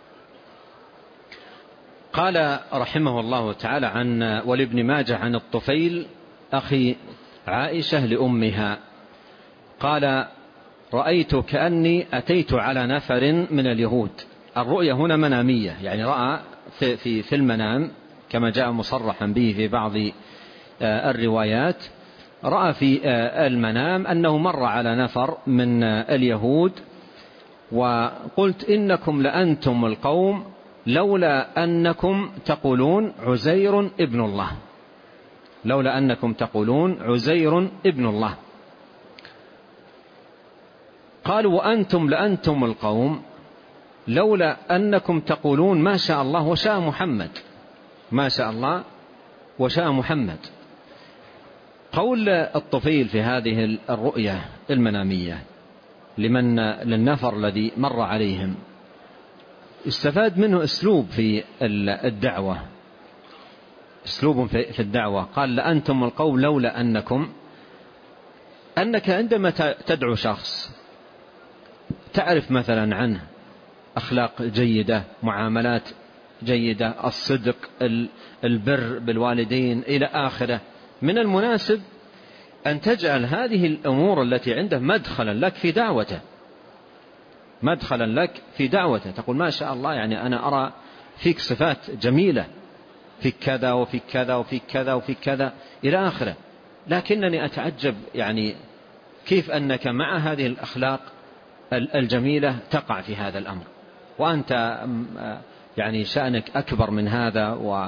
قال رحمه الله تعالى عن ولابن ماجه عن الطفيل أخي عائشة لأمها قال رأيت كأني أتيت على نفر من اليهود. الرؤية هنا منامية، يعني رأى في, في, في المنام كما جاء مصرحا به في بعض الروايات، رأى في المنام أنه مر على نفر من اليهود وقلت إنكم لأنتم القوم لولا أنكم تقولون عزير ابن الله، لولا أنكم تقولون عزير ابن الله. قالوا وأنتم لأنتم القوم لولا أنكم تقولون ما شاء الله وشاء محمد، ما شاء الله وشاء محمد. قول الطفيل في هذه الرؤية المنامية لمن للنفر الذي مر عليهم استفاد منه أسلوب في الدعوة، أسلوب في الدعوة. قال لأنتم القوم لولا أنكم، أنك عندما تدعو شخص تعرف مثلا عنه أخلاق جيدة، معاملات جيدة، الصدق، البر بالوالدين إلى آخره، من المناسب أن تجعل هذه الأمور التي عنده مدخلا لك في دعوته، مدخلا لك في دعوته. تقول ما شاء الله يعني أنا أرى فيك صفات جميلة، فيك كذا وفيك كذا وفيك كذا وفيك كذا إلى آخره، لكنني أتعجب يعني كيف أنك مع هذه الأخلاق الجميلة تقع في هذا الأمر، وأنت يعني شأنك أكبر من هذا،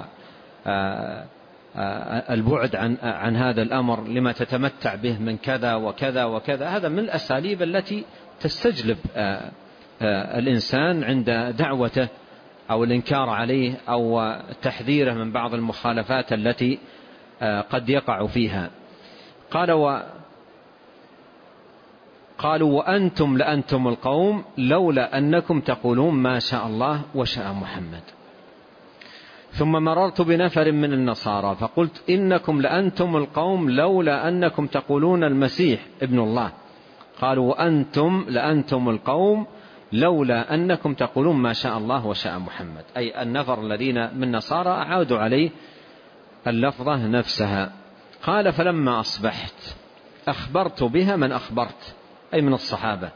والبعد عن عن هذا الأمر لما تتمتع به من كذا وكذا وكذا. هذا من الأساليب التي تستجلب الإنسان عند دعوته أو الإنكار عليه أو تحذيره من بعض المخالفات التي قد يقع فيها. قال و قالوا وأنتم لأنتم القوم لولا أنكم تقولون ما شاء الله وشاء محمد. ثم مررت بنفر من النصارى فقلت إنكم لأنتم القوم لولا أنكم تقولون المسيح ابن الله، قالوا وأنتم لأنتم القوم لولا أنكم تقولون ما شاء الله وشاء محمد. أي النفر الذين من نصارى أعادوا عليه اللفظة نفسها. قال فلما أصبحت أخبرت بها من أخبرت، أي من الصحابة،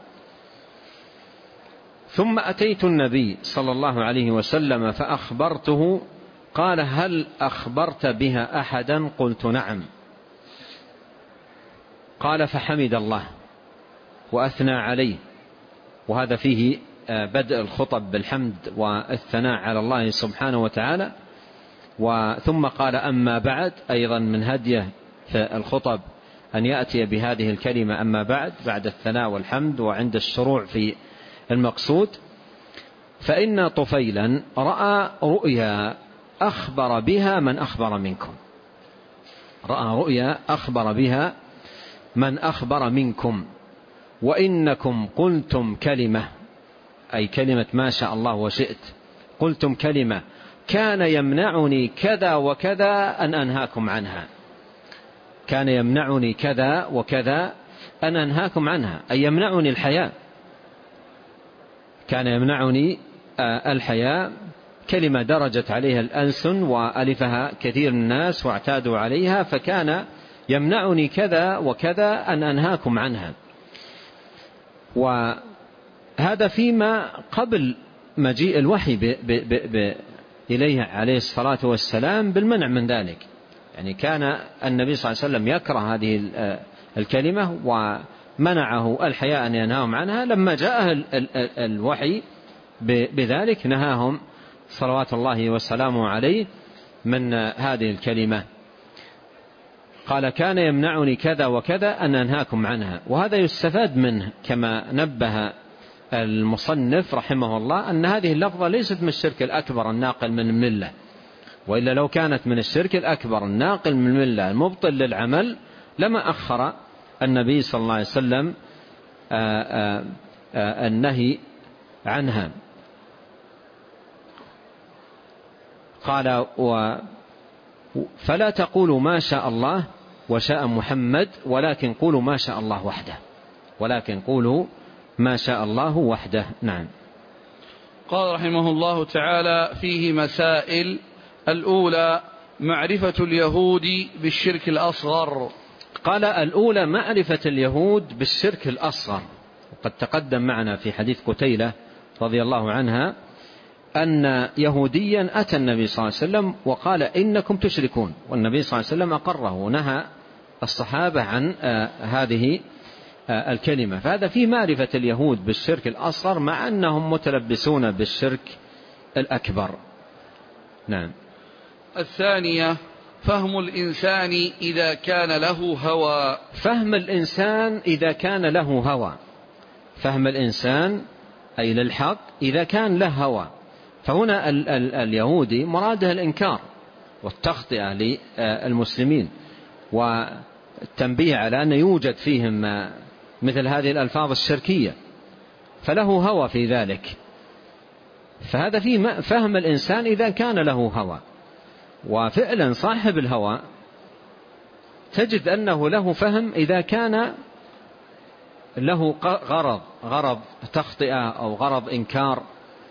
ثم أتيت النبي صلى الله عليه وسلم فأخبرته، قال هل أخبرت بها أحدا؟ قلت نعم. قال فحمد الله وأثنى عليه، وهذا فيه بدء الخطب بالحمد والثناء على الله سبحانه وتعالى. وثم قال أما بعد، أيضا من هديه في الخطب أن يأتي بهذه الكلمة أما بعد، بعد الثناء والحمد وعند الشروع في المقصود. فإن طفيلا رأى رؤيا أخبر بها من أخبر منكم، رأى رؤيا أخبر بها من أخبر منكم، وإنكم قلتم كلمة، أي كلمة ما شاء الله وشئت، قلتم كلمة كان يمنعني كذا وكذا أن أنهاكم عنها، كان يمنعني كذا وكذا أن أنهاكم عنها، أي يمنعني الحياة، كان يمنعني الحياة، كلمة درجت عليها الألسن وألفها كثير من الناس واعتادوا عليها، فكان يمنعني كذا وكذا أن أنهاكم عنها. وهذا فيما قبل مجيء الوحي ب ب ب ب إليه عليه الصلاة والسلام بالمنع من ذلك. يعني كان النبي صلى الله عليه وسلم يكره هذه الكلمة ومنعه الحياء أن ينهاهم عنها، لما جاء الوحي بذلك نهاهم صلوات الله وسلامه عليه من هذه الكلمة. قال كان يمنعني كذا وكذا أن أنهاكم عنها. وهذا يستفاد منه كما نبه المصنف رحمه الله أن هذه اللفظة ليست من الشرك الأكبر الناقل من الملة، وإلا لو كانت من الشرك الأكبر الناقل من الملة المبطل للعمل لما أخر النبي صلى الله عليه وسلم النهي عنها. قال و فلا تقولوا ما شاء الله وشاء محمد ولكن قولوا ما شاء الله وحده، ولكن قولوا ما شاء الله وحده. نعم. قال رحمه الله تعالى فيه مسائل. الأولى معرفة اليهود بالشرك الأصغر. قال الأولى معرفة اليهود بالشرك الأصغر، وقد تقدم معنا في حديث قتيلة رضي الله عنها أن يهوديا أتى النبي صلى الله عليه وسلم وقال إنكم تشركون، والنبي صلى الله عليه وسلم أقره ونهى الصحابة عن هذه الكلمة. فهذا فيه معرفة اليهود بالشرك الأصغر مع أنهم متلبسون بالشرك الأكبر. نعم. الثانية فهم الإنسان إذا كان له هوى. فهم الإنسان إذا كان له هوى، فهم الإنسان أي للحق إذا كان له هوى. فهنا ال ال اليهودي مراده الإنكار والتخطئة للمسلمين والتنبيه على أن يوجد فيهم مثل هذه الألفاظ الشركية، فله هوى في ذلك. فهذا فيه فهم الإنسان إذا كان له هوى. وفعلا صاحب الهوى تجد أنه له فهم إذا كان له غرض غرض تخطئة أو غرض إنكار،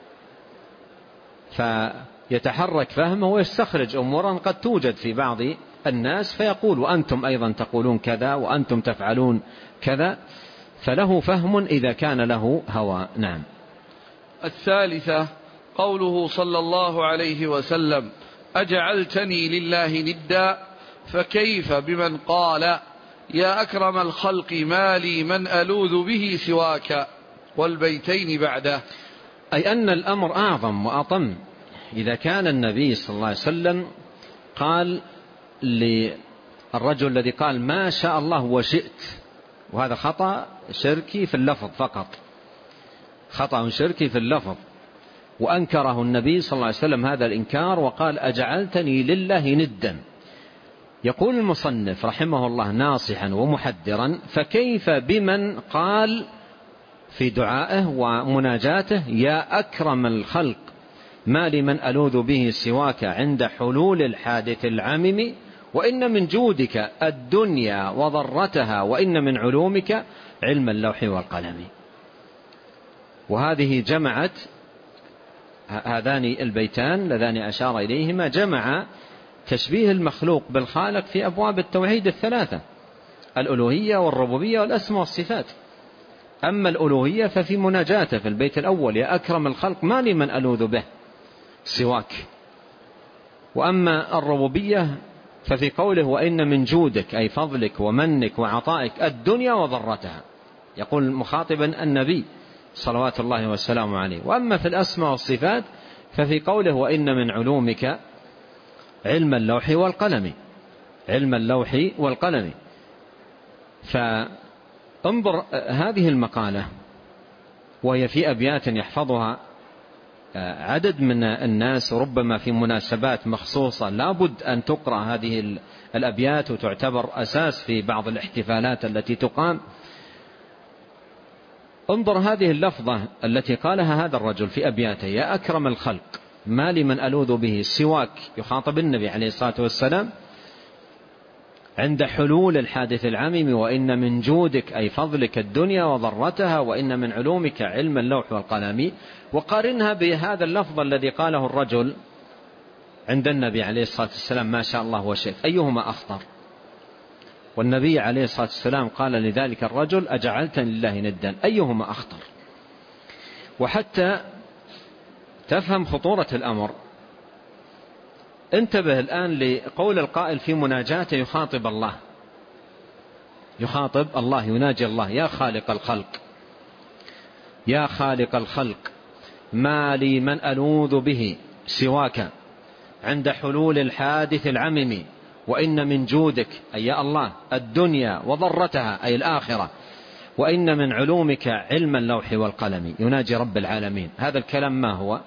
فيتحرك فهمه ويستخرج أمورا قد توجد في بعض الناس فيقول وأنتم أيضا تقولون كذا وأنتم تفعلون كذا، فله فهم إذا كان له هوى. نعم. الثالثة قوله صلى الله عليه وسلم أجعلتني لله ندا، فكيف بمن قال يا أكرم الخلق ما لي من ألوذ به سواك، والبيتين بعده. أي أن الأمر أعظم وأطم إذا كان النبي صلى الله عليه وسلم قال للرجل الذي قال ما شاء الله وشئت، وهذا خطأ شركي في اللفظ فقط، خطأ شركي في اللفظ، وأنكره النبي صلى الله عليه وسلم هذا الإنكار وقال أجعلتني لله ندا. يقول المصنف رحمه الله ناصحا ومحذرا فكيف بمن قال في دعائه ومناجاته يا أكرم الخلق ما لمن ألوذ به سواك عند حلول الحادث العامم، وإن من جودك الدنيا وضرتها، وإن من علومك علم اللوح والقلم. وهذه جمعت هذان البيتان اللذان أشار إليهما جمع تشبيه المخلوق بالخالق في أبواب التوحيد الثلاثة، الألوهية والربوبية والأسماء والصفات. أما الألوهية ففي مناجاته في البيت الأول يا أكرم الخلق ما لي من ألوذ به سواك، وأما الربوبية ففي قوله وإن من جودك أي فضلك ومنك وعطائك الدنيا وضرتها، يقول مخاطبا النبي صلوات الله وسلامه عليه. وأما في الأسماء والصفات ففي قوله وإن من علومك علم اللوح والقلم، علم اللوح والقلم. فانظر هذه المقالة وهي في أبيات يحفظها عدد من الناس، ربما في مناسبات مخصوصة لابد أن تقرأ هذه الأبيات وتعتبر أساس في بعض الاحتفالات التي تقام. انظر هذه اللفظة التي قالها هذا الرجل في أبياته: يا أكرم الخلق ما لي من ألوذ به سواك، يخاطب النبي عليه الصلاة والسلام، عند حلول الحادث العميم، وإن من جودك أي فضلك الدنيا وضرتها، وإن من علومك علم اللوح والقلم. وقارنها بهذا اللفظ الذي قاله الرجل عند النبي عليه الصلاة والسلام: ما شاء الله وشئت، أيهما أخطر؟ والنبي عليه الصلاة والسلام قال لذلك الرجل: أجعلتني لله ندا، أيهما أخطر؟ وحتى تفهم خطورة الأمر انتبه الآن لقول القائل في مناجاته، يخاطب الله، يخاطب الله، يناجي الله: يا خالق الخلق، يا خالق الخلق ما لي من ألوذ به سواك، عند حلول الحادث العمم، وإن من جودك أي يا الله الدنيا وضرتها أي الآخرة، وإن من علومك علم اللوح والقلم. يناجي رب العالمين. هذا الكلام ما هو؟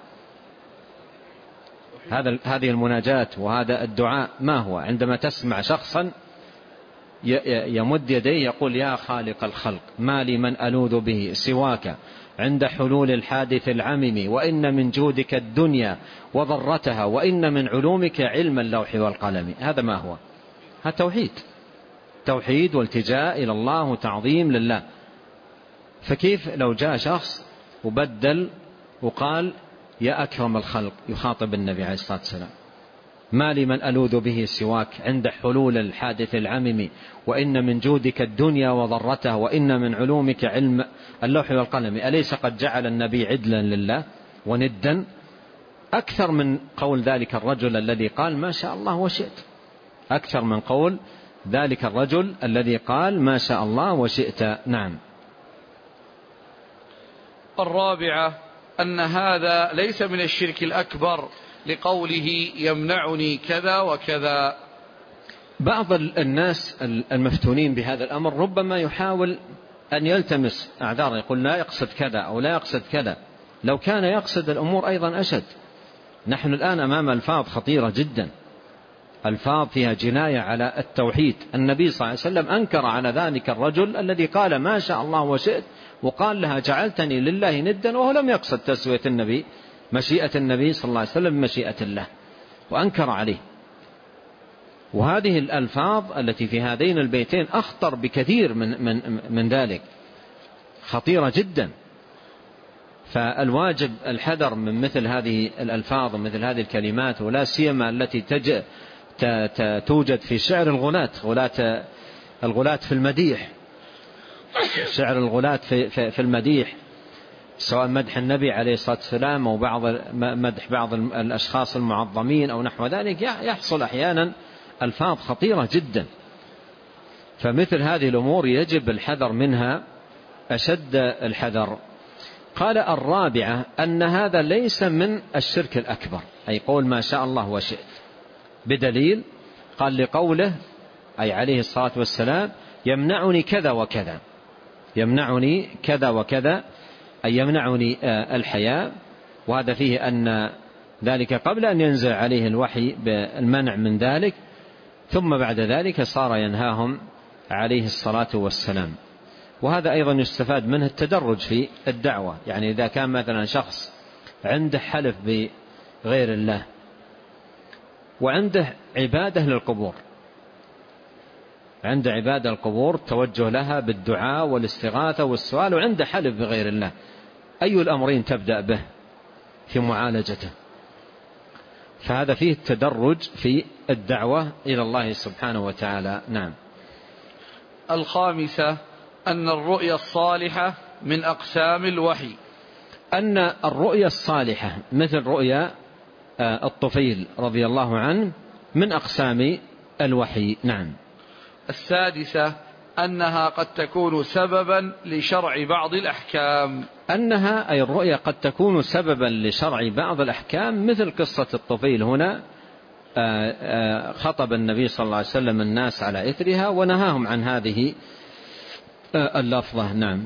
هذا هذه المناجاة وهذا الدعاء ما هو؟ عندما تسمع شخصا يمد يديه يقول: يا خالق الخلق ما لي من ألوذ به سواك، عند حلول الحادث العمم، وإن من جودك الدنيا وضرتها، وإن من علومك علم اللوح والقلم. هذا ما هو؟ هذا توحيد، توحيد والتجاء إلى الله وتعظيم لله. فكيف لو جاء شخص وبدل وقال: يا أكرم الخلق، يخاطب النبي عليه الصلاة والسلام: ما لي من ألوذ به سواك، عند حلول الحادث العمم، وإن من جودك الدنيا وضرتها، وإن من علومك علم اللوح والقلم. أليس قد جعل النبي عدلا لله وندا؟ أكثر من قول ذلك الرجل الذي قال: ما شاء الله وشئت، أكثر من قول ذلك الرجل الذي قال: ما شاء الله وشئت. نعم. الرابعة أن هذا ليس من الشرك الأكبر لقوله: يمنعني كذا وكذا. بعض الناس المفتونين بهذا الأمر ربما يحاول أن يلتمس أعذار، يقول لا يقصد كذا أو لا يقصد كذا. لو كان يقصد الأمور أيضا أشد. نحن الآن أمام ألفاظ خطيرة جدا، ألفاظ فيها جناية على التوحيد. النبي صلى الله عليه وسلم أنكر على ذلك الرجل الذي قال: ما شاء الله وشئت، وقال لها: جعلتني لله ندا، وهو لم يقصد تسوية النبي، مشيئة النبي صلى الله عليه وسلم مشيئة الله، وأنكر عليه. وهذه الألفاظ التي في هذين البيتين أخطر بكثير من, من, من ذلك، خطيرة جدا. فالواجب الحذر من مثل هذه الألفاظ ومثل هذه الكلمات، ولا سيما التي تج... توجد في شعر الغلاة، غلاة الغلاة في المديح، شعر الغلاة في, في, في المديح، سواء مدح النبي عليه الصلاة والسلام أو بعض مدح بعض الأشخاص المعظمين أو نحو ذلك. يحصل أحيانا ألفاظ خطيرة جدا. فمثل هذه الأمور يجب الحذر منها أشد الحذر. قال: الرابعة أن هذا ليس من الشرك الأكبر، أي قول ما شاء الله وشئت، بدليل قال لقوله أي عليه الصلاة والسلام: يمنعني كذا وكذا، يمنعني كذا وكذا، أي يمنعني الحياة. وهذا فيه أن ذلك قبل أن ينزل عليه الوحي بالمنع من ذلك، ثم بعد ذلك صار ينهاهم عليه الصلاة والسلام. وهذا أيضا يستفاد منه التدرج في الدعوة. يعني إذا كان مثلا شخص عنده حلف بغير الله وعنده عبادة للقبور، عنده عبادة القبور، توجه لها بالدعاء والاستغاثة والسؤال، وعنده حلف بغير الله، أي الأمرين تبدأ به في معالجته؟ فهذا فيه التدرج في الدعوة إلى الله سبحانه وتعالى. نعم. الخامسة أن الرؤيا الصالحة من أقسام الوحي، أن الرؤيا الصالحة مثل رؤيا الطفيل رضي الله عنه من أقسام الوحي. نعم. السادسة أنها قد تكون سببا لشرع بعض الأحكام. أنها أي الرؤيا قد تكون سببا لشرع بعض الأحكام، مثل قصة الطفيل هنا خطب النبي صلى الله عليه وسلم الناس على إثرها ونهاهم عن هذه اللفظة. نعم.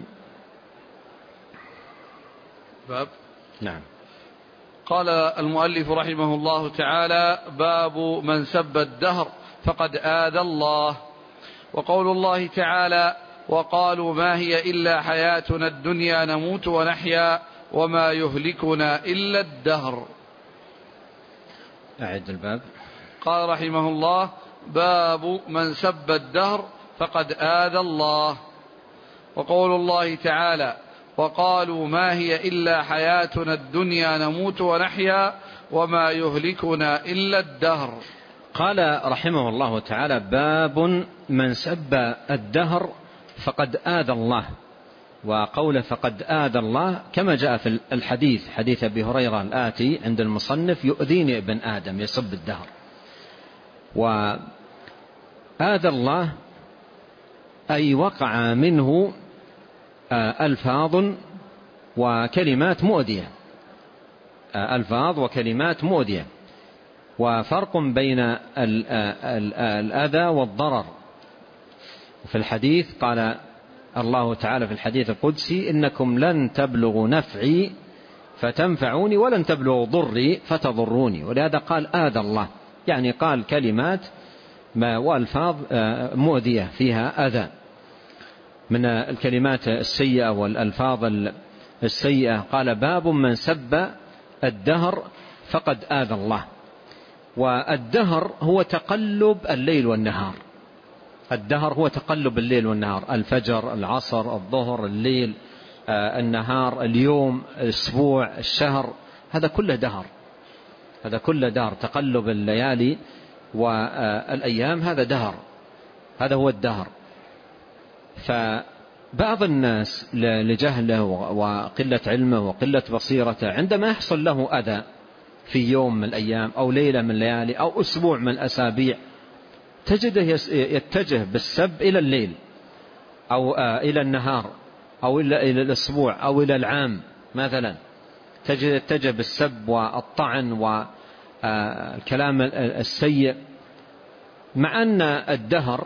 باب. نعم. قال المؤلف رحمه الله تعالى: باب من سب الدهر فقد آذى الله. وقول الله تعالى: وقالوا ما هي إلا حياتنا الدنيا نموت ونحيا وما يهلكنا إلا الدهر. أعد الباب. قال رحمه الله: باب من سب الدهر فقد آذى الله. وقول الله تعالى: وقالوا ما هي إلا حياتنا الدنيا نموت ونحيا وما يهلكنا إلا الدهر. قال رحمه الله تعالى: باب من سب الدهر فقد آذى الله. وقوله فقد آذى الله كما جاء في الحديث، حديث أبي هريرة الآتي عند المصنف: يؤذيني ابن آدم، يسب الدهر. وآذى الله أي وقع منه ألفاظ وكلمات مؤذية، ألفاظ وكلمات مؤذية. وفرق بين الأذى والضرر. في الحديث قال الله تعالى في الحديث القدسي: إنكم لن تبلغوا نفعي فتنفعوني ولن تبلغوا ضري فتضروني. ولهذا قال آذى الله، يعني قال كلمات وألفاظ مؤذية فيها أذى. من الكلمات السيئة والألفاظ السيئة قال: باب من سب الدهر فقد آذى الله. والدهر هو تقلب الليل والنهار. الدهر هو تقلب الليل والنهار، الفجر، العصر، الظهر، الليل، النهار، اليوم، الأسبوع، الشهر، هذا كله دهر. هذا كله دهر، تقلب الليالي والأيام، هذا دهر، هذا هو الدهر. فبعض الناس لجهله وقلة علمه وقلة بصيرته عندما يحصل له أذى في يوم من الأيام أو ليلة من الليالي أو أسبوع من الأسابيع، تجده يتجه بالسب إلى الليل أو إلى النهار أو إلى الأسبوع أو إلى العام مثلا، تجد يتجه بالسب والطعن والكلام السيء، مع أن الدهر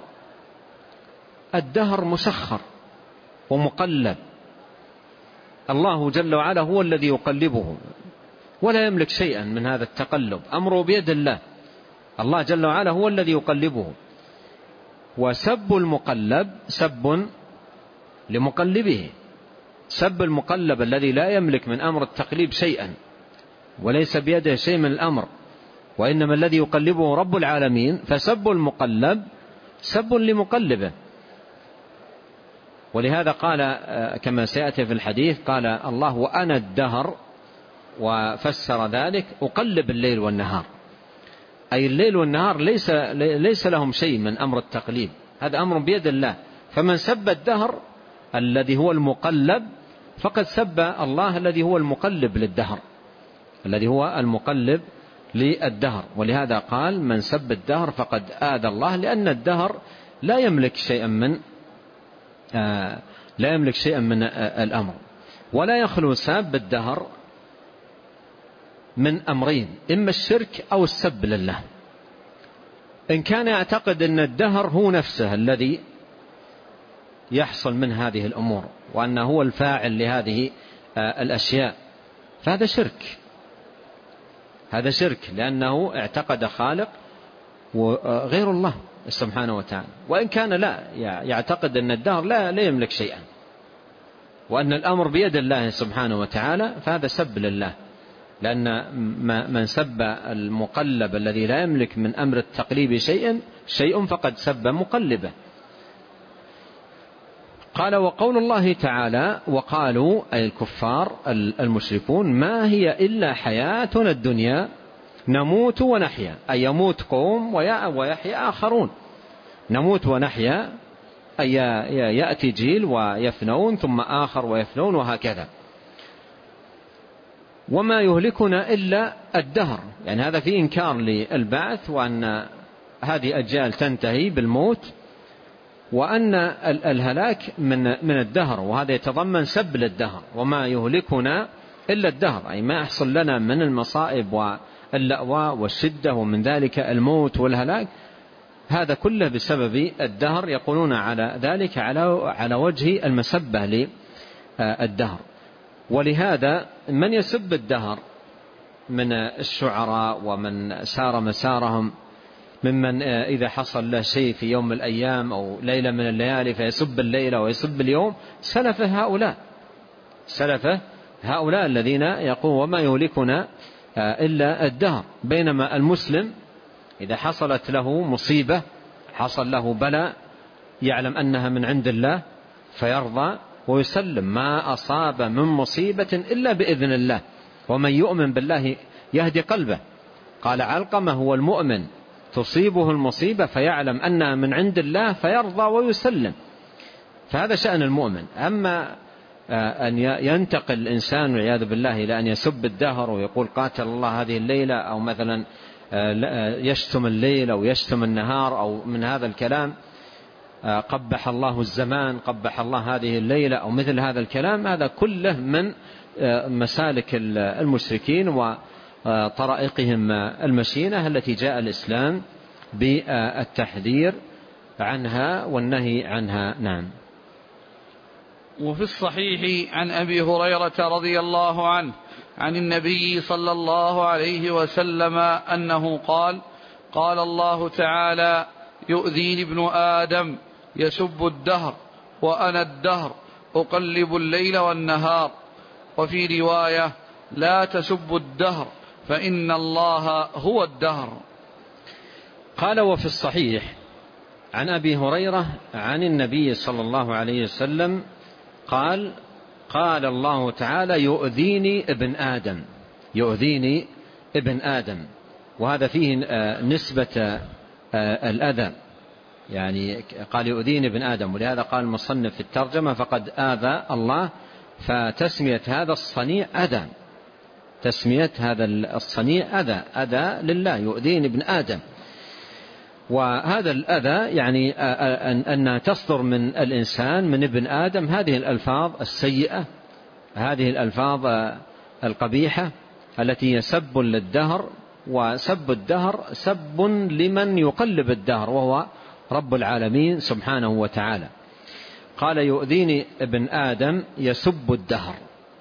الدهر مسخر ومقلب. الله جل وعلا هو الذي يقلبه ولا يملك شيئا من هذا التقلب، أمره بيد الله. الله جل وعلا هو الذي يقلبه. وسب المقلب سب لمقلبه، سب المقلب الذي لا يملك من أمر التقليب شيئا وليس بيده شيء من الأمر، وإنما الذي يقلبه رب العالمين، فسب المقلب سب لمقلبه. ولهذا قال كما سيأتي في الحديث، قال الله: وأنا الدهر، وفسر ذلك: أقلب الليل والنهار. أي الليل والنهار ليس, ليس لهم شيء من أمر التقليب، هذا أمر بيد الله. فمن سب الدهر الذي هو المقلب فقد سب الله الذي هو المقلب للدهر، الذي هو المقلب للدهر. ولهذا قال: من سب الدهر فقد آذى الله، لأن الدهر لا يملك شيئا من آه لا يملك شيئا من آه الأمر. ولا يخلو ساب الدهر من أمرين: إما الشرك أو السب لله. إن كان يعتقد أن الدهر هو نفسه الذي يحصل من هذه الأمور وأنه هو الفاعل لهذه آه الأشياء، فهذا شرك، هذا شرك، لأنه اعتقد خالق وغير الله سبحانه وتعالى. وإن كان لا يعتقد أن الدهر لا, لا يملك شيئا وأن الأمر بيد الله سبحانه وتعالى، فهذا سب لله، لأن من سب المقلب الذي لا يملك من أمر التقليب شيئا شيء فقد سب مقلبه. قال: وقول الله تعالى: وقالوا أي الكفار المشركون: ما هي إلا حياتنا الدنيا نموت ونحيا، أي يموت قوم ويحيا آخرون. نموت ونحيا أي يأتي جيل ويفنون ثم آخر ويفنون وهكذا. وما يهلكنا إلا الدهر، يعني هذا في إنكار للبعث وأن هذه أجيال تنتهي بالموت وأن الهلاك من من الدهر، وهذا يتضمن سب للدهر، وما يهلكنا إلا الدهر، أي ما يحصل لنا من المصائب واللأواء والشدة ومن ذلك الموت والهلاك، هذا كله بسبب الدهر. يقولون على ذلك على على وجه المسبة للدهر. ولهذا من يسب الدهر من الشعراء ومن سار مسارهم، ممن إذا حصل له شيء في يوم من الأيام أو ليلة من الليالي فيسب الليلة ويسب اليوم، سلفه هؤلاء سلفه هؤلاء الذين يقول وما يهلكنا إلا الدهر. بينما المسلم إذا حصلت له مصيبة، حصل له بلاء، يعلم أنها من عند الله فيرضى ويسلم، ما أصاب من مصيبة إلا بإذن الله، ومن يؤمن بالله يهدي قلبه. قال علقمة هو المؤمن تصيبه المصيبة فيعلم أنها من عند الله فيرضى ويسلم، فهذا شأن المؤمن. أما أن ينتقل الإنسان والعياذ بالله إلى أن يسب الدهر ويقول قاتل الله هذه الليلة، أو مثلا يشتم الليل أو يشتم النهار، أو من هذا الكلام قبح الله الزمان، قبح الله هذه الليلة، أو مثل هذا الكلام، هذا كله من مسالك المشركين وطرائقهم المشينة التي جاء الإسلام بالتحذير عنها والنهي عنها. نعم. وفي الصحيح عن أبي هريرة رضي الله عنه عن النبي صلى الله عليه وسلم أنه قال: قال الله تعالى: يؤذيني ابن آدم يسب الدهر وأنا الدهر أقلب الليل والنهار. وفي رواية: لا تسبوا الدهر فإن الله هو الدهر. قال: وفي الصحيح عن أبي هريرة عن النبي صلى الله عليه وسلم قال: قال الله تعالى: يؤذيني ابن آدم يؤذيني ابن آدم. وهذا فيه نسبة الأذى، يعني قال يؤذيني ابن آدم، ولهذا قال المصنف في الترجمة: فقد آذى الله. فتسمية هذا الصنيع أذى، تسمية هذا الصنيع أذى أذى لله، يؤذيني ابن آدم. وهذا الأذى يعني أن تصدر من الإنسان من ابن آدم هذه الألفاظ السيئة، هذه الألفاظ القبيحة التي يسب للدهر، وسب الدهر سب لمن يقلب الدهر وهو رب العالمين سبحانه وتعالى. قال: يؤذيني ابن آدم يسب الدهر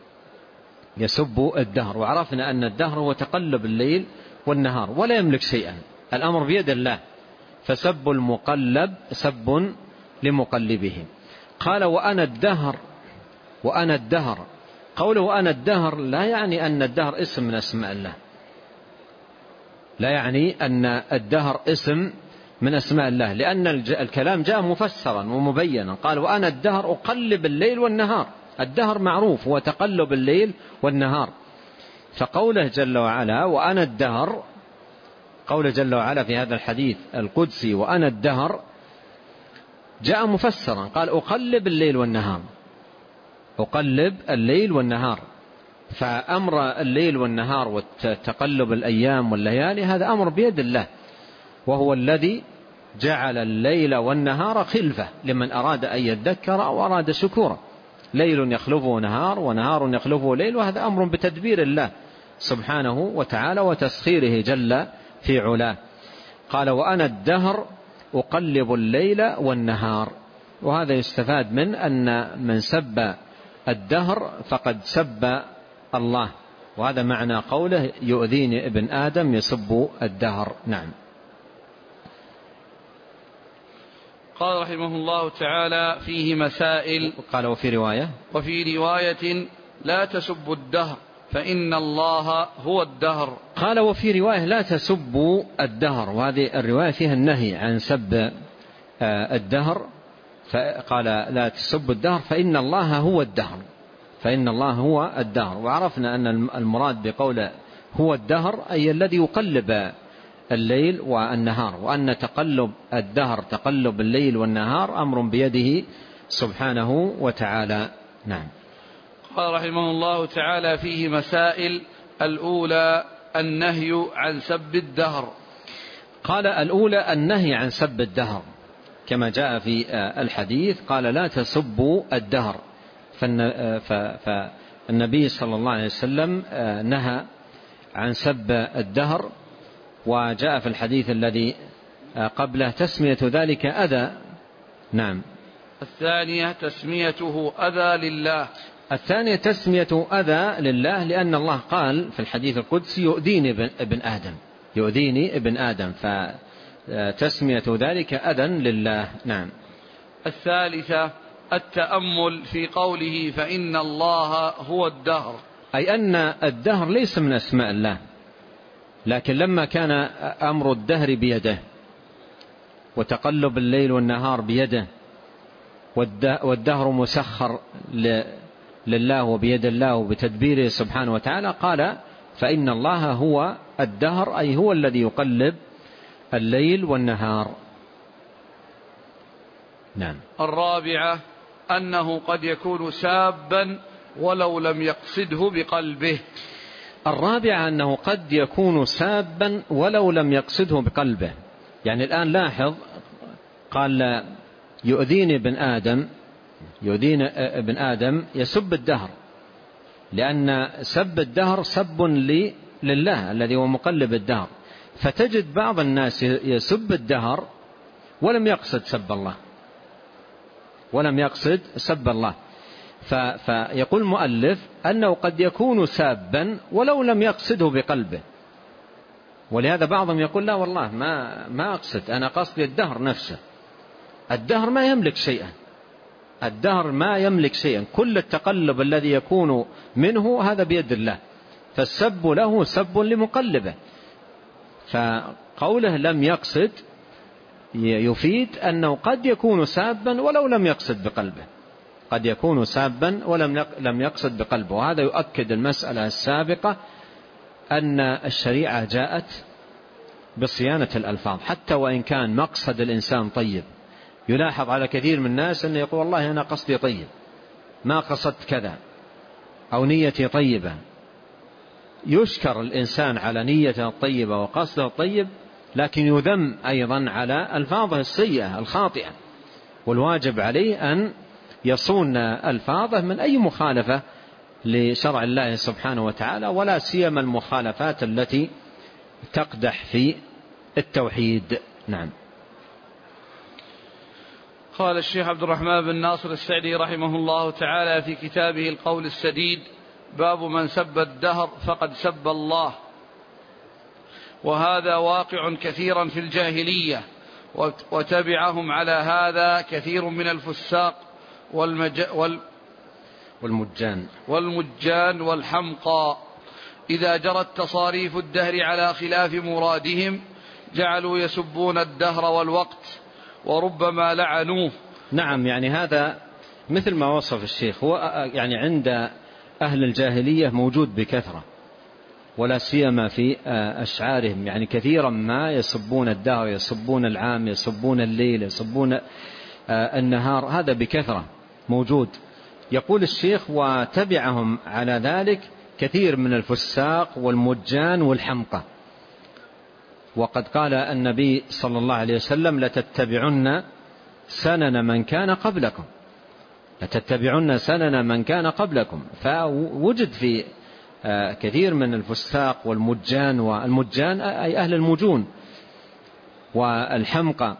يسب الدهر. وعرفنا أن الدهر هو تقلب الليل والنهار ولا يملك شيئا، الأمر بيد الله، فسب المقلب سب لمقلبه. قال: وأنا الدهر وأنا الدهر. قوله وأنا الدهر لا يعني أن الدهر اسم من أسماء الله، لا يعني أن الدهر اسم من أسماء الله، لأن الكلام جاء مفسرا ومبينا. قال: وأنا الدهر أقلب الليل والنهار. الدهر معروف هو تقلب الليل والنهار. فقوله جل وعلا وأنا الدهر، قوله جل وعلا في هذا الحديث القدسي وأنا الدهر، جاء مفسرا، قال: أقلب الليل والنهار أقلب الليل والنهار. فأمر الليل والنهار وتقلب الأيام والليالي هذا أمر بيد الله، وهو الذي جعل الليل والنهار خلفة لمن أراد أن يذكر أو أراد شكورا. ليل يخلفه نهار ونهار يخلفه ليل، وهذا أمر بتدبير الله سبحانه وتعالى وتسخيره جل في علاه. قال: وأنا الدهر أقلب الليل والنهار. وهذا يستفاد من أن من سب الدهر فقد سب الله، وهذا معنى قوله يؤذيني ابن آدم يسب الدهر. نعم. قال رحمه الله تعالى: فيه مسائل. قال: وفي رواية وفي رواية لا تسبوا الدهر فإن الله هو الدهر. قال: وفي رواية لا تسبوا الدهر، وهذه الرواية فيها النهي عن سب الدهر. فقال: لا تسبوا الدهر فإن الله هو الدهر فإن الله هو الدهر. وعرفنا أن المراد بقول هو الدهر أي الذي يقلب الليل والنهار، وأن تقلب الدهر تقلب الليل والنهار أمر بيده سبحانه وتعالى. نعم. قال رحمه الله تعالى: فيه مسائل. الأولى النهي عن سب الدهر. قال: الأولى النهي عن سب الدهر. كما جاء في الحديث قال لا تسبوا الدهر، فالنبي صلى الله عليه وسلم نهى عن سب الدهر. وجاء في الحديث الذي قبله تسمية ذلك أذى. نعم. الثانية تسميته أذى لله. الثانية تسمية أذى لله، لأن الله قال في الحديث القدسي يؤذيني ابن آدم، يؤذيني ابن آدم، فتسمية ذلك أذى لله. نعم. الثالثة التأمل في قوله فإن الله هو الدهر، أي أن الدهر ليس من أسماء الله، لكن لما كان أمر الدهر بيده وتقلب الليل والنهار بيده والدهر مسخر لله وبيد الله وبتدبيره سبحانه وتعالى، قال فإن الله هو الدهر، أي هو الذي يقلب الليل والنهار. نعم. الرابعة أنه قد يكون سابا ولو لم يقصده بقلبه. الرابعة أنه قد يكون سابا ولو لم يقصده بقلبه. يعني الآن لاحظ، قال يؤذيني ابن آدم، يؤذيني ابن آدم يسب الدهر، لأن سب الدهر سب لله الذي هو مقلب الدهر. فتجد بعض الناس يسب الدهر ولم يقصد سب الله، ولم يقصد سب الله. فيقول المؤلف أنه قد يكون سابا ولو لم يقصده بقلبه. ولهذا بعضهم يقول لا والله ما ما أقصد، أنا قصدي الدهر نفسه. الدهر ما يملك شيئا، الدهر ما يملك شيئا، كل التقلب الذي يكون منه هذا بيد الله، فالسب له سب لمقلبه. فقوله لم يقصد يفيد أنه قد يكون سابا ولو لم يقصد بقلبه، قد يكون سابا ولم لم يقصد بقلبه. وهذا يؤكد المسألة السابقة أن الشريعة جاءت بصيانة الألفاظ، حتى وإن كان مقصد الإنسان طيب. يلاحظ على كثير من الناس أنه يقول والله أنا قصدي طيب، ما قصدت كذا، أو نيتي طيبة. يشكر الإنسان على نيته الطيبة وقصده الطيب، لكن يذم أيضا على ألفاظه السيئة الخاطئة. والواجب عليه أن يصون ألفاظه من أي مخالفة لشرع الله سبحانه وتعالى، ولا سيما المخالفات التي تقدح في التوحيد. نعم. قال الشيخ عبد الرحمن بن ناصر السعدي رحمه الله تعالى في كتابه القول السديد: باب من سب الدهر فقد سب الله. وهذا واقع كثيرا في الجاهلية، وتبعهم على هذا كثير من الفساق والمج... وال... والمجان والمجان والحمقى. إذا جرت تصاريف الدهر على خلاف مرادهم جعلوا يسبون الدهر والوقت، وربما لعنوه. نعم. يعني هذا مثل ما وصف الشيخ، هو يعني عند أهل الجاهلية موجود بكثرة، ولا سيما في أشعارهم. يعني كثيرا ما يسبون الدهر، يسبون العام، يسبون الليل، يسبون النهار، هذا بكثرة موجود. يقول الشيخ: وتبعهم على ذلك كثير من الفساق والمجان والحمقى. وقد قال النبي صلى الله عليه وسلم: لتتبعن سنن من كان قبلكم، لتتبعن سنن من كان قبلكم. فوجد في كثير من الفساق والمجان، والمجان أي أهل المجون والحمقى،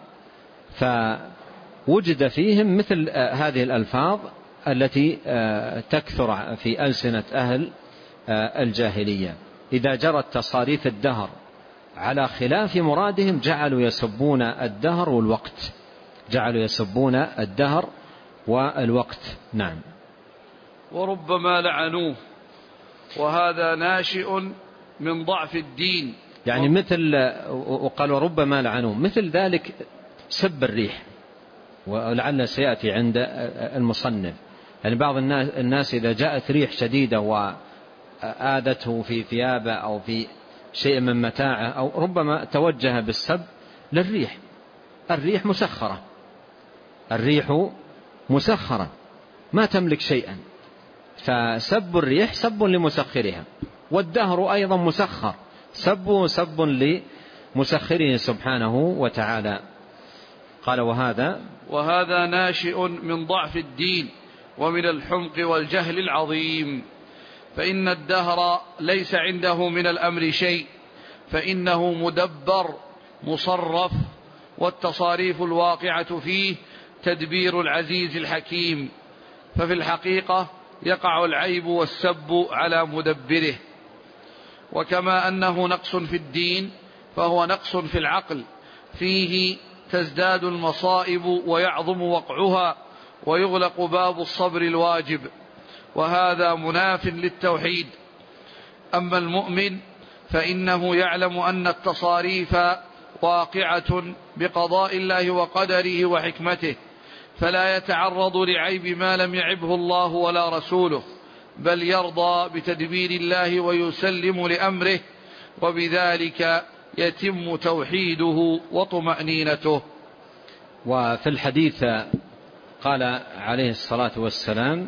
فوجد فيهم مثل هذه الألفاظ التي تكثر في ألسنة أهل الجاهلية. إذا جرت تصاريف الدهر على خلاف مرادهم جعلوا يسبون الدهر والوقت، جعلوا يسبون الدهر والوقت. نعم. وربما لعنوه، وهذا ناشئ من ضعف الدين. يعني مثل، وقال وربما لعنوه، مثل ذلك سب الريح، ولعل سيأتي عند المصنف. يعني بعض الناس إذا جاءت ريح شديدة وآذته في ثيابه أو في شيء من متاعه، أو ربما توجه بالسب للريح. الريح مسخرة، الريح مسخرة ما تملك شيئا، فسب الريح سب لمسخرها. والدهر أيضا مسخر، سب سب لمسخره سبحانه وتعالى. قال وهذا وهذا ناشئ من ضعف الدين ومن الحمق والجهل العظيم، فإن الدهر ليس عنده من الأمر شيء، فإنه مدبر مصرف، والتصاريف الواقعة فيه تدبير العزيز الحكيم، ففي الحقيقة يقع العيب والسب على مدبره. وكما أنه نقص في الدين فهو نقص في العقل، فيه تزداد المصائب ويعظم وقعها ويغلق باب الصبر الواجب، وهذا مناف للتوحيد. أما المؤمن فإنه يعلم أن التصاريف واقعة بقضاء الله وقدره وحكمته، فلا يتعرض لعيب ما لم يعبه الله ولا رسوله، بل يرضى بتدبير الله ويسلم لأمره، وبذلك يتم توحيده وطمأنينته. وفي الحديث قال عليه الصلاة والسلام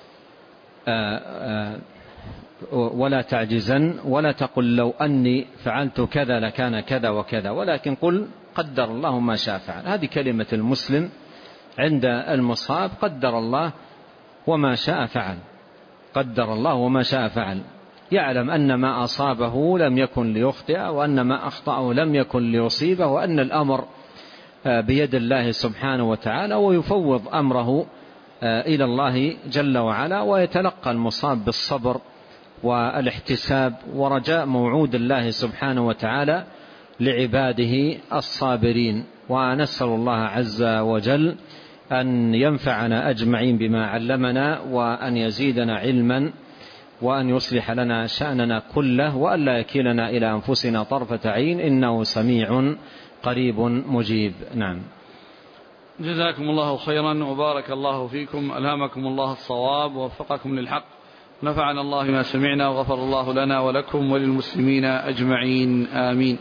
آآ آآ ولا تعجزن ولا تقل لو أني فعلت كذا لكان كذا وكذا، ولكن قل قدر الله ما شاء فعل. هذه كلمة المسلم عند المصاب، قدر الله وما شاء فعل، قدر الله وما شاء فعل. يعلم أن ما أصابه لم يكن ليخطئ، وأن ما أخطأه لم يكن ليصيبه، وأن الأمر بيد الله سبحانه وتعالى، ويفوض أمره إلى الله جل وعلا، ويتلقى المصاب بالصبر والاحتساب ورجاء موعود الله سبحانه وتعالى لعباده الصابرين. ونسأل الله عز وجل أن ينفعنا أجمعين بما علمنا، وأن يزيدنا علما، وأن يصلح لنا شأننا كله، وأن لا يكلنا إلى أنفسنا طرفة عين، إنه سميع قريب مجيب. نعم. جزاكم الله خيرا وبارك الله فيكم، ألهمكم الله الصواب ووفقكم للحق، نفعنا الله ما سمعنا، وغفر الله لنا ولكم وللمسلمين أجمعين، آمين.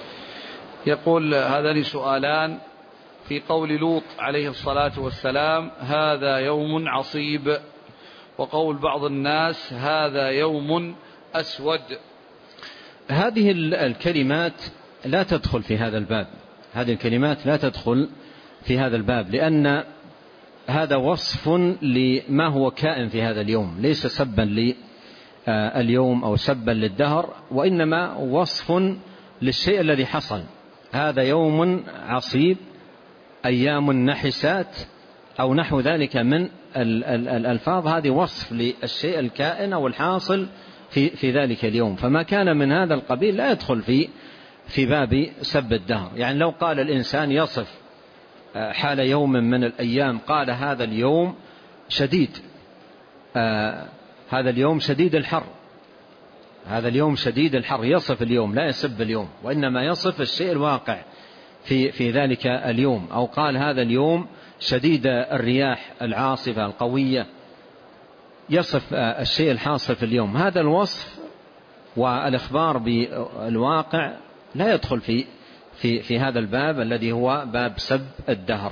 يقول هذان سؤالان في قول لوط عليه الصلاة والسلام هذا يوم عصيب، وقول بعض الناس هذا يوم أسود. هذه الكلمات لا تدخل في هذا الباب، هذه الكلمات لا تدخل في هذا الباب، لأن هذا وصف لما هو كائن في هذا اليوم، ليس سبا لليوم أو سبا للدهر، وإنما وصف للشيء الذي حصل. هذا يوم عصيب، أيام نحسات، أو نحو ذلك من الألفاظ، هذه وصف للشيء الكائن أو الحاصل في في ذلك اليوم. فما كان من هذا القبيل لا يدخل في في باب سب الدهر. يعني لو قال الإنسان يصف حال يوم من الأيام، قال هذا اليوم شديد، آه هذا اليوم شديد الحر، هذا اليوم شديد الحر، يصف اليوم لا يسب اليوم، وإنما يصف الشيء الواقع في في ذلك اليوم. أو قال هذا اليوم شديد الرياح العاصفة القوية، يصف الشيء الحاصل في اليوم. هذا الوصف والإخبار بالواقع لا يدخل في في في هذا الباب الذي هو باب سب الدهر.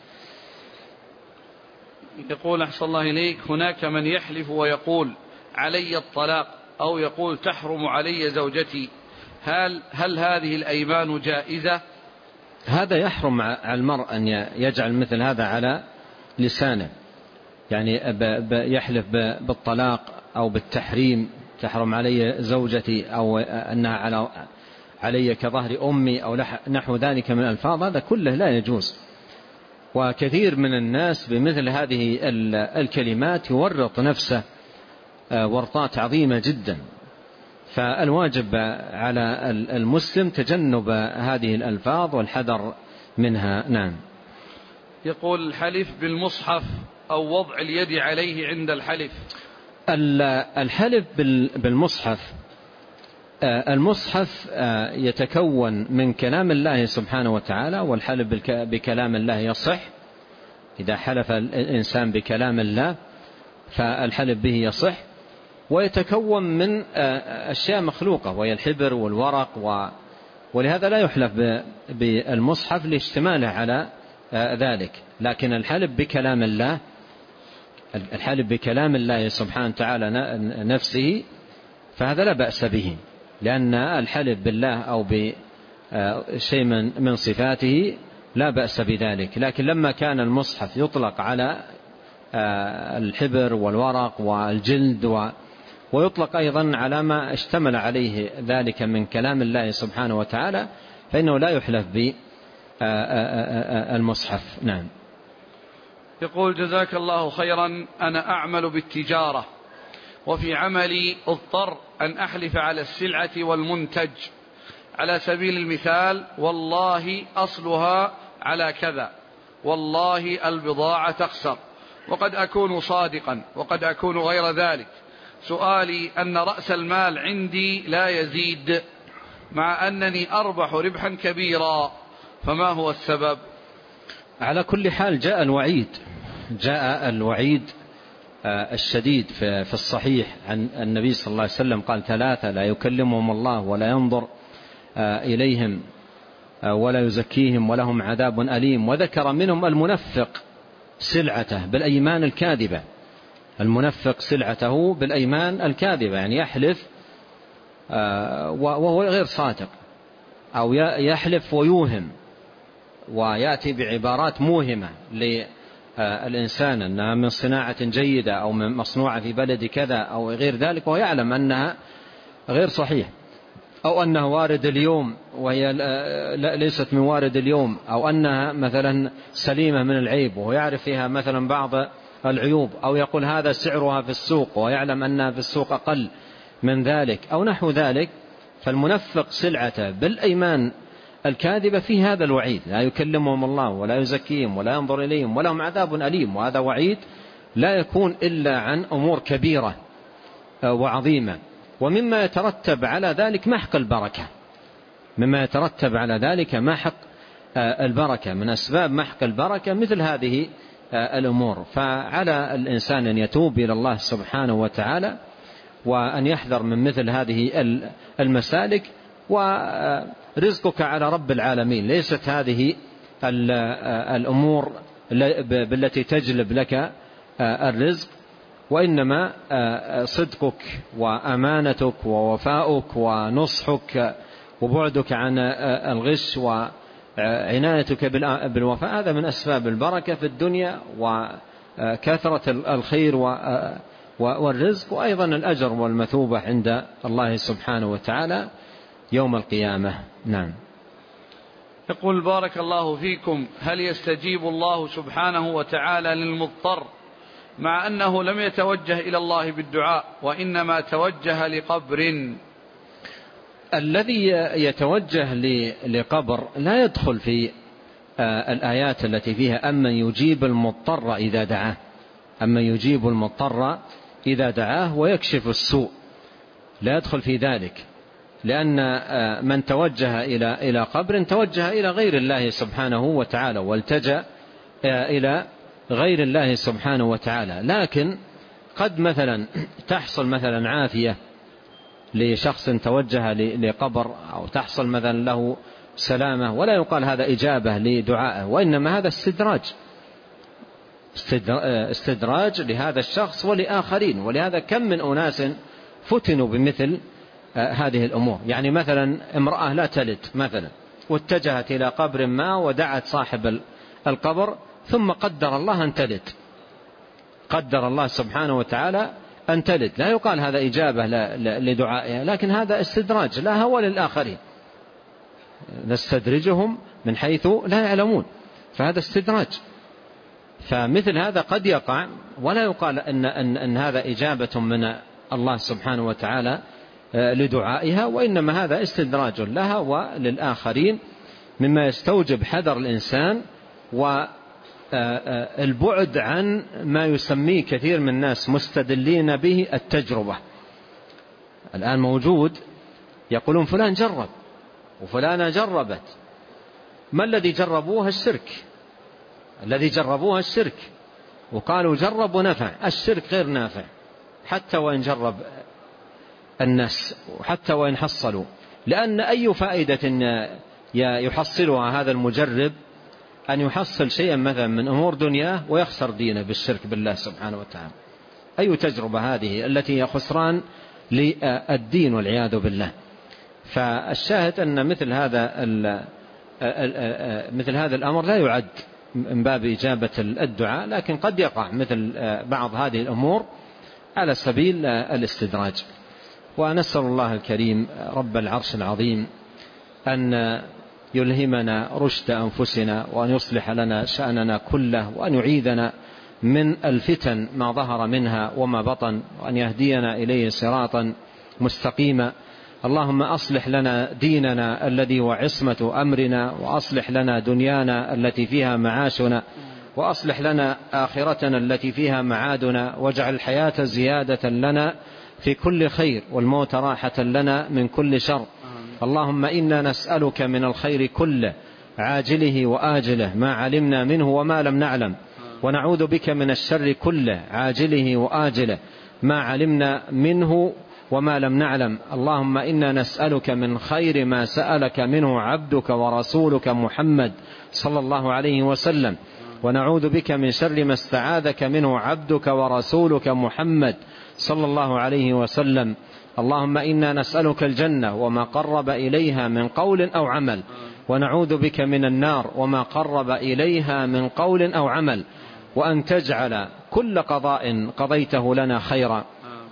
يقول أحسن الله إليك، هناك من يحلف ويقول علي الطلاق، أو يقول تحرم علي زوجتي، هل هل هذه الأيمان جائزة؟ هذا يحرم على المرء أن يجعل مثل هذا على لسانه، يعني يحلف بالطلاق أو بالتحريم، تحرم علي زوجتي، أو أنها على علي كظهر أمي، أو نحو ذلك من الألفاظ، هذا كله لا يجوز. وكثير من الناس بمثل هذه الكلمات يورط نفسه ورطات عظيمة جدا، فالواجب على المسلم تجنب هذه الألفاظ والحذر منها. نعم. يقول الحلف بالمصحف أو وضع اليد عليه عند الحلف. الحلف بالمصحف، المصحف يتكون من كلام الله سبحانه وتعالى، والحلف بكلام الله يصح. إذا حلف الإنسان بكلام الله فالحلف به يصح. ويتكون من أشياء مخلوقة، وهي الحبر والورق، ولهذا لا يحلف بالمصحف لاشتماله على ذلك. لكن الحلف بكلام الله، الحلف بكلام الله سبحانه وتعالى نفسه، فهذا لا بأس به، لأن الحلف بالله أو بشيء من صفاته لا بأس بذلك. لكن لما كان المصحف يطلق على الحبر والورق والجلد ويطلق أيضا على ما اشتمل عليه ذلك من كلام الله سبحانه وتعالى فإنه لا يحلف بالمصحف. نعم. يقول جزاك الله خيرا، أنا أعمل بالتجارة وفي عملي اضطر أن أحلف على السلعة والمنتج، على سبيل المثال والله أصلها على كذا، والله البضاعة تخسر، وقد أكون صادقا وقد أكون غير ذلك. سؤالي أن رأس المال عندي لا يزيد مع أنني أربح ربحا كبيرا، فما هو السبب؟ على كل حال جاء الوعيد جاء الوعيد الشديد في الصحيح عن النبي صلى الله عليه وسلم قال: ثلاثة لا يكلمهم الله ولا ينظر إليهم ولا يزكيهم ولهم عذاب أليم. وذكر منهم المنفق سلعته بالأيمان الكاذبة، المنفق سلعته بالأيمان الكاذبة، يعني يحلف وهو غير صادق، أو يحلف ويوهم ويأتي بعبارات موهمة للإنسان أنها من صناعة جيدة أو من مصنوعة في بلد كذا أو غير ذلك، وهو يعلم أنها غير صحيح، أو أنها وارد اليوم وهي ليست من وارد اليوم، أو أنها مثلا سليمة من العيب وهو يعرف فيها مثلا بعض العيوب، أو يقول هذا سعرها في السوق ويعلم أنها في السوق أقل من ذلك أو نحو ذلك. فالمنفق سلعته بالأيمان الكاذبة في هذا الوعيد: لا يكلمهم الله ولا يزكيهم ولا ينظر إليهم ولهم عذاب أليم. وهذا وعيد لا يكون إلا عن أمور كبيرة وعظيمة. ومما يترتب على ذلك محق البركة، مما يترتب على ذلك محق البركة، من أسباب محق البركة مثل هذه الأمور. فعلى الإنسان أن يتوب إلى الله سبحانه وتعالى وأن يحذر من مثل هذه المسالك. ورزقك على رب العالمين، ليست هذه الأمور بالتي تجلب لك الرزق، وإنما صدقك وأمانتك ووفاؤك ونصحك وبعدك عن الغش وعنايتك بالوفاء، هذا من أسباب البركة في الدنيا وكثرة الخير والرزق، وأيضا الأجر والمثوبة عند الله سبحانه وتعالى يوم القيامة. نعم. يقول: بارك الله فيكم، هل يستجيب الله سبحانه وتعالى للمضطر مع أنه لم يتوجه إلى الله بالدعاء وإنما توجه لقبر؟ الذي يتوجه لقبر لا يدخل في الآيات التي فيها أمن يجيب المضطر إذا دعاه، أمن يجيب المضطر إذا دعاه ويكشف السوء، لا يدخل في ذلك، لأن من توجه إلى إلى قبر توجه إلى غير الله سبحانه وتعالى والتجأ إلى غير الله سبحانه وتعالى. لكن قد مثلا تحصل مثلا عافية لشخص توجه لقبر، أو تحصل مثلا له سلامة، ولا يقال هذا إجابة لدعائه، وإنما هذا استدراج استدراج لهذا الشخص ولآخرين. ولهذا كم من أناس فتنوا بمثل هذه الأمور. يعني مثلا امرأة لا تلد مثلا واتجهت إلى قبر ما ودعت صاحب القبر، ثم قدر الله أن تلد، قدر الله سبحانه وتعالى أن تلد، لا يقال هذا إجابة لدعائها، لكن هذا استدراج لها وللآخرين، نستدرجهم من حيث لا يعلمون، فهذا استدراج. فمثل هذا قد يقع ولا يقال أن, أن, أن هذا إجابة من الله سبحانه وتعالى لدعائها، وإنما هذا استدراج لها وللآخرين، مما يستوجب حذر الإنسان والبعد عن ما يسميه كثير من الناس مستدلين به التجربة. الآن موجود يقولون فلان جرب وفلانة جربت، ما الذي جربوها؟ الشرك، الذي جربوها الشرك، وقالوا جرب ونفع. الشرك غير نافع حتى وإن جرب الناس وحتى وإن حصلوا، لأن أي فائدة يحصلها هذا المجرب أن يحصل شيئا مثلا من أمور دنياه ويخسر دينه بالشرك بالله سبحانه وتعالى. أي تجربة هذه التي هي خسران للدين والعياذ بالله. فالشاهد أن مثل هذا مثل هذا الأمر لا يعد من باب إجابة الدعاء، لكن قد يقع مثل بعض هذه الأمور على سبيل الاستدراج. ونسأل الله الكريم رب العرش العظيم أن يلهمنا رشد أنفسنا، وأن يصلح لنا شأننا كله، وأن يعيذنا من الفتن ما ظهر منها وما بطن، وأن يهدينا إليه صراطا مستقيما. اللهم أصلح لنا ديننا الذي هو عصمة أمرنا، وأصلح لنا دنيانا التي فيها معاشنا، وأصلح لنا آخرتنا التي فيها معادنا، واجعل الحياة زيادة لنا في كل خير، والموت راحة لنا من كل شر. اللهم إنا نسألك من الخير كله عاجله وآجله ما علمنا منه وما لم نعلم، ونعوذ بك من الشر كله عاجله وآجله ما علمنا منه وما لم نعلم. اللهم إنا نسألك من خير ما سألك منه عبدك ورسولك محمد صلى الله عليه وسلم، ونعوذ بك من شر ما استعاذك منه عبدك ورسولك محمد صلى الله عليه وسلم. اللهم إنا نسألك الجنة وما قرب إليها من قول أو عمل، ونعوذ بك من النار وما قرب إليها من قول أو عمل، وأن تجعل كل قضاء قضيته لنا خيرا.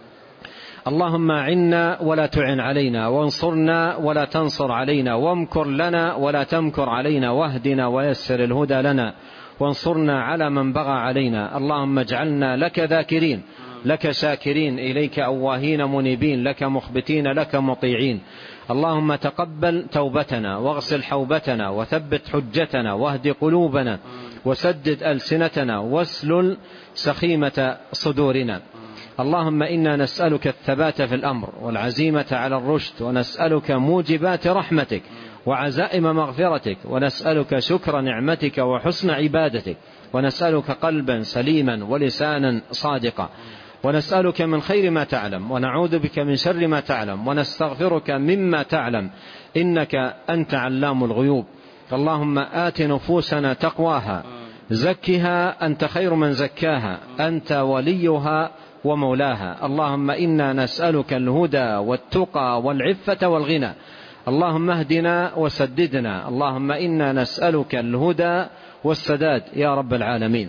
اللهم أعنا ولا تعن علينا، وانصرنا ولا تنصر علينا، وامكر لنا ولا تمكر علينا، واهدنا ويسر الهدى لنا، وانصرنا على من بغى علينا. اللهم اجعلنا لك ذاكرين، لك شاكرين، إليك أواهين منيبين، لك مخبتين، لك مطيعين. اللهم تقبل توبتنا، واغسل حوبتنا، وثبت حجتنا، واهد قلوبنا، وسدد ألسنتنا، واسلل سخيمة صدورنا. اللهم إنا نسألك الثبات في الأمر والعزيمة على الرشد، ونسألك موجبات رحمتك وعزائم مغفرتك، ونسألك شكر نعمتك وحسن عبادتك، ونسألك قلبا سليما ولسانا صادقا، ونسألك من خير ما تعلم، ونعوذ بك من شر ما تعلم، ونستغفرك مما تعلم، إنك أنت علام الغيوب. اللهم آت نفوسنا تقواها، زكها أنت خير من زكاها، أنت وليها ومولاها. اللهم إنا نسألك الهدى والتقى والعفة والغنى. اللهم اهدنا وسددنا. اللهم إنا نسألك الهدى والسداد يا رب العالمين.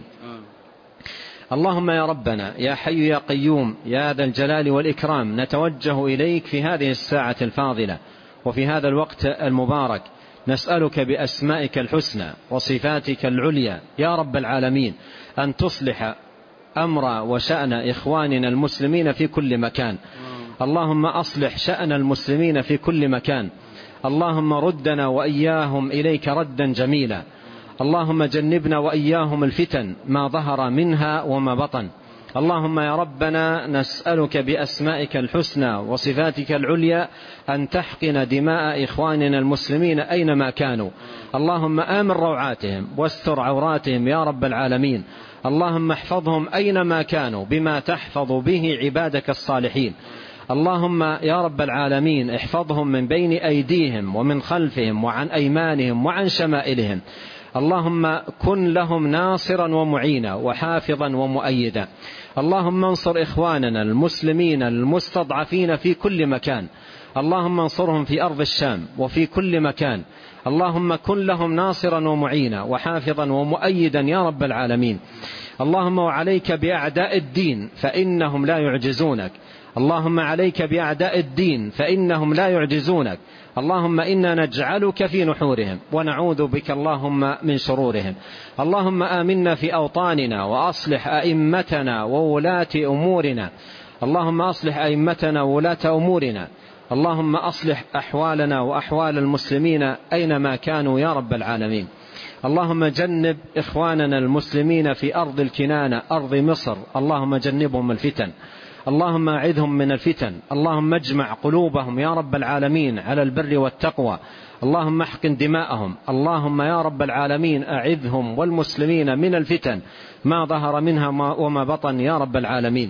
اللهم يا ربنا يا حي يا قيوم يا ذا الجلال والإكرام، نتوجه إليك في هذه الساعة الفاضلة وفي هذا الوقت المبارك، نسألك بأسمائك الحسنى وصفاتك العليا يا رب العالمين أن تصلح أمر وشأن إخواننا المسلمين في كل مكان. اللهم أصلح شأن المسلمين في كل مكان. اللهم ردنا وإياهم إليك ردا جميلا. اللهم جنبنا وإياهم الفتن ما ظهر منها وما بطن. اللهم يا ربنا نسألك بأسمائك الحسنى وصفاتك العليا أن تحقن دماء إخواننا المسلمين أينما كانوا. اللهم آمن روعاتهم واستر عوراتهم يا رب العالمين. اللهم احفظهم أينما كانوا بما تحفظ به عبادك الصالحين. اللهم يا رب العالمين احفظهم من بين أيديهم ومن خلفهم وعن أيمانهم وعن شمائلهم. اللهم كن لهم ناصرا ومعينا وحافظا ومؤيدا. اللهم انصر إخواننا المسلمين المستضعفين في كل مكان. اللهم انصرهم في أرض الشام وفي كل مكان. اللهم كن لهم ناصرا ومعينا وحافظا ومؤيدا يا رب العالمين. اللهم وعليك بأعداء الدين فإنهم لا يعجزونك. اللهم عليك بأعداء الدين فإنهم لا يعجزونك. اللهم إنا نجعلك في نحورهم ونعوذ بك اللهم من شرورهم. اللهم آمنا في أوطاننا وأصلح أئمتنا وولاة أمورنا. اللهم أصلح أئمتنا وولاة أمورنا. اللهم أصلح أحوالنا وأحوال المسلمين أينما كانوا يا رب العالمين. اللهم جنب إخواننا المسلمين في أرض الكنانة أرض مصر، اللهم جنبهم الفتن. اللهم أعذهم من الفتن. اللهم اجمع قلوبهم يا رب العالمين على البر والتقوى. اللهم احقن دماءهم. اللهم يا رب العالمين أعذهم والمسلمين من الفتن ما ظهر منها وما بطن يا رب العالمين.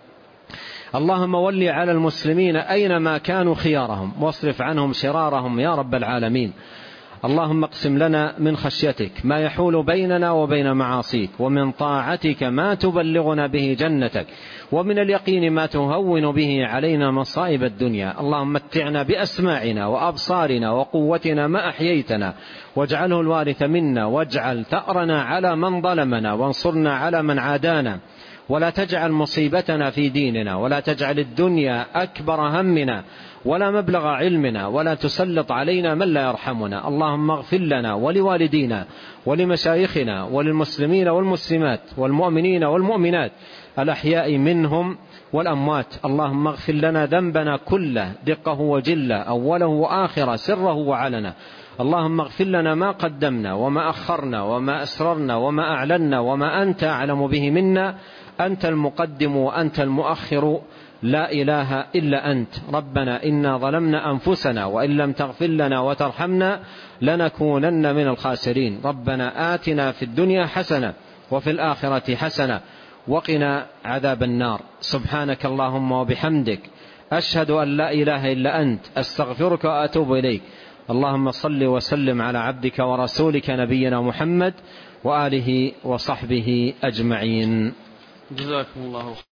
اللهم ولي على المسلمين أينما كانوا خيارهم واصرف عنهم شرارهم يا رب العالمين. اللهم اقسم لنا من خشيتك ما يحول بيننا وبين معاصيك، ومن طاعتك ما تبلغنا به جنتك، ومن اليقين ما تهون به علينا مصائب الدنيا. اللهم متعنا بأسماعنا وأبصارنا وقوتنا ما أحييتنا، واجعله الوارث منا، واجعل ثأرنا على من ظلمنا، وانصرنا على من عادانا، ولا تجعل مصيبتنا في ديننا، ولا تجعل الدنيا أكبر همنا ولا مبلغ علمنا، ولا تسلط علينا من لا يرحمنا. اللهم اغفر لنا ولوالدينا ولمشايخنا وللمسلمين والمسلمات والمؤمنين والمؤمنات الأحياء منهم والأموات. اللهم اغفر لنا ذنبنا كله دقه وجله، أوله وآخره، سره وعلنه. اللهم اغفر لنا ما قدمنا وما أخرنا وما أسررنا وما أعلنا وما أنت أعلم به منا. أنت المقدم وأنت المؤخر، لا إله إلا أنت. ربنا إنا ظلمنا أنفسنا وإن لم تغفر لنا وترحمنا لنكونن من الخاسرين. ربنا آتنا في الدنيا حسنة وفي الآخرة حسنة وقنا عذاب النار. سبحانك اللهم وبحمدك، أشهد أن لا إله إلا أنت، أستغفرك وأتوب إليك. اللهم صل وسلم على عبدك ورسولك نبينا محمد وآله وصحبه أجمعين. جزاكم الله خيرا.